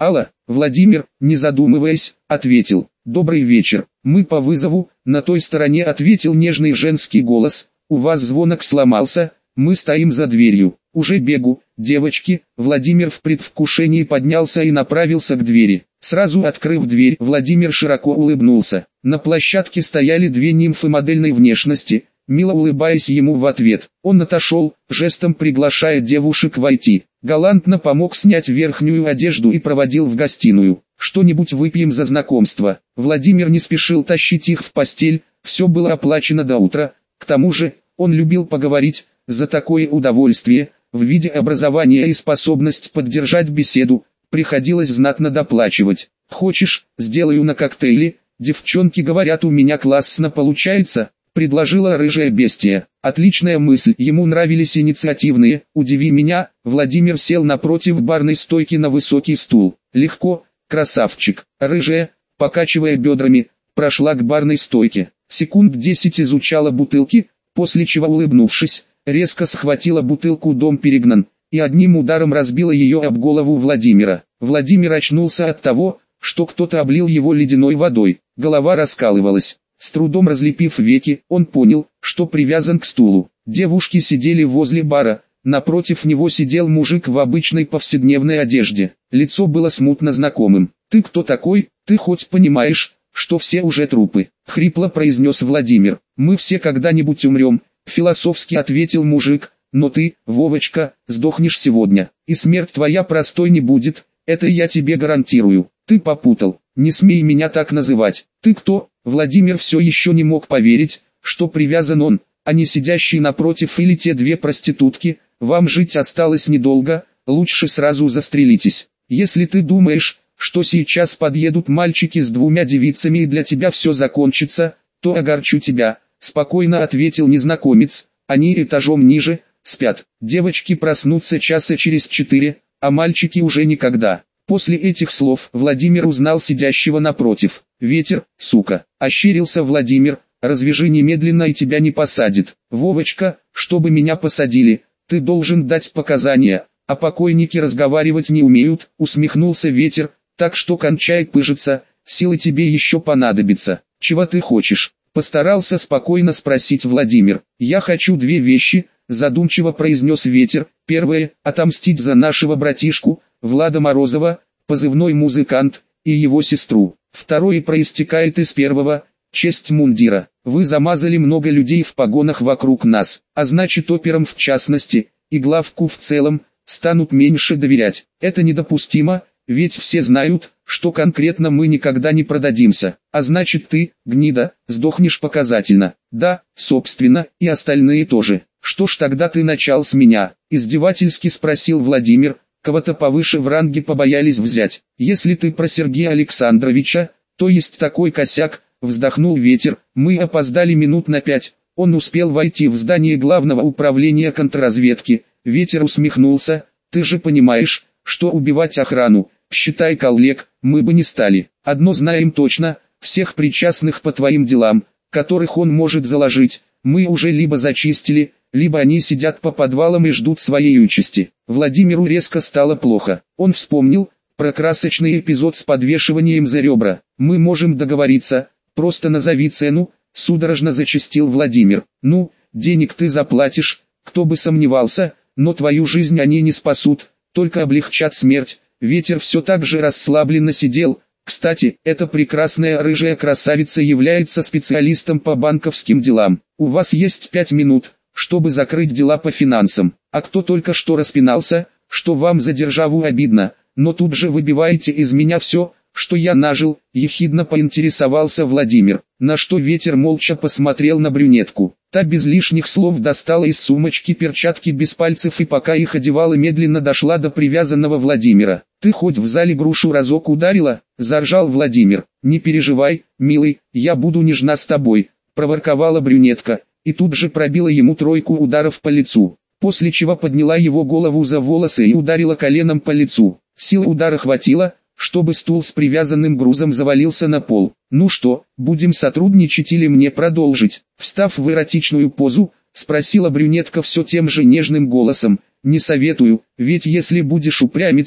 Владимир, не задумываясь, ответил: «Добрый вечер, мы по вызову», на той стороне ответил нежный женский голос: «У вас звонок сломался, мы стоим за дверью, уже бегу, девочки». Владимир в предвкушении поднялся и направился к двери. Сразу открыв дверь, Владимир широко улыбнулся. На площадке стояли две нимфы модельной внешности, мило улыбаясь ему в ответ. Он отошел, жестом приглашая девушек войти. Галантно помог снять верхнюю одежду и проводил в гостиную. «Что-нибудь выпьем за знакомство». Владимир не спешил тащить их в постель, все было оплачено до утра. К тому же, он любил поговорить, за такое удовольствие, в виде образования и способность поддержать беседу, приходилось знатно доплачивать. «Хочешь, сделаю на коктейле? Девчонки говорят, у меня классно получается», предложила рыжая бестия. Отличная мысль, ему нравились инициативные. «Удиви меня». Владимир сел напротив барной стойки на высокий стул. «Легко, красавчик». Рыжая, покачивая бедрами, прошла к барной стойке. Секунд 10 изучала бутылки, после чего, улыбнувшись, резко схватила бутылку «Дом перегнан» и одним ударом разбила ее об голову Владимира. Владимир очнулся от того, что кто-то облил его ледяной водой. Голова раскалывалась. С трудом разлепив веки, он понял, что привязан к стулу. Девушки сидели возле бара, напротив него сидел мужик в обычной повседневной одежде. Лицо было смутно знакомым. «Ты кто такой? Ты хоть понимаешь, что все уже трупы?» — хрипло произнес Владимир. «Мы все когда-нибудь умрем», — философски ответил мужик. «Но ты, Вовочка, сдохнешь сегодня, и смерть твоя простой не будет, это я тебе гарантирую. Ты попутал, не смей меня так называть. Ты кто?» Владимир все еще не мог поверить, что привязан он, а не сидящий напротив или те две проститутки. «Вам жить осталось недолго, лучше сразу застрелитесь. Если ты думаешь, что сейчас подъедут мальчики с двумя девицами и для тебя все закончится, то огорчу тебя», — спокойно ответил незнакомец. «Они этажом ниже, спят. Девочки проснутся часа через 4, а мальчики уже никогда». После этих слов Владимир узнал сидящего напротив. «Ветер, сука!» — ощерился Владимир. «Развяжи немедленно, и тебя не посадит». «Вовочка, чтобы меня посадили, ты должен дать показания, а покойники разговаривать не умеют», — усмехнулся Ветер. «Так что кончай пыжиться, силы тебе еще понадобятся». «Чего ты хочешь?» — постарался спокойно спросить Владимир. «Я хочу две вещи», — задумчиво произнес Ветер. «Первое — отомстить за нашего братишку, Влада Морозова, позывной «Музыкант», и его сестру. Второе проистекает из первого — честь мундира. Вы замазали много людей в погонах вокруг нас, а значит операм в частности, и главку в целом, станут меньше доверять. Это недопустимо, ведь все знают, что конкретно мы никогда не продадимся. А значит ты, гнида, сдохнешь показательно. Да, собственно, и остальные тоже. Что ж тогда ты начал с меня? Издевательски спросил Владимир. Кого-то повыше в ранге побоялись взять. Если ты про Сергея Александровича, то есть такой косяк, вздохнул Ветер. Мы опоздали минут на 5. Он успел войти в здание главного управления контрразведки. Ветер усмехнулся. Ты же понимаешь, что убивать охрану, считай коллег, мы бы не стали. Одно знаем точно, всех причастных по твоим делам, которых он может заложить, мы уже либо зачистили, либо они сидят по подвалам и ждут своей участи. Владимиру резко стало плохо. Он вспомнил про красочный эпизод с подвешиванием за ребра. «Мы можем договориться, просто назови цену», — судорожно зачастил Владимир. «Ну, денег ты заплатишь, кто бы сомневался, но твою жизнь они не спасут, только облегчат смерть». Ветер все так же расслабленно сидел. «Кстати, эта прекрасная рыжая красавица является специалистом по банковским делам. У вас есть 5 минут, чтобы закрыть дела по финансам. А кто только что распинался, что вам за державу обидно, но тут же выбиваете из меня все, что я нажил», — ехидно поинтересовался Владимир, на что Ветер молча посмотрел на брюнетку. Та без лишних слов достала из сумочки перчатки без пальцев и пока их одевала, медленно дошла до привязанного Владимира. «Ты хоть в зале грушу разок ударила?» — заржал Владимир. «Не переживай, милый, я буду нежна с тобой», — проворковала брюнетка, и тут же пробила ему 3 ударов по лицу, после чего подняла его голову за волосы и ударила коленом по лицу. Силы удара хватило, чтобы стул с привязанным грузом завалился на пол. «Ну что, будем сотрудничать или мне продолжить?» Встав в эротичную позу, спросила брюнетка все тем же нежным голосом. «Не советую, ведь если будешь упрямиться,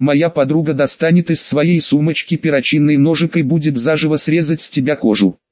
моя подруга достанет из своей сумочки перочинный ножик и будет заживо срезать с тебя кожу.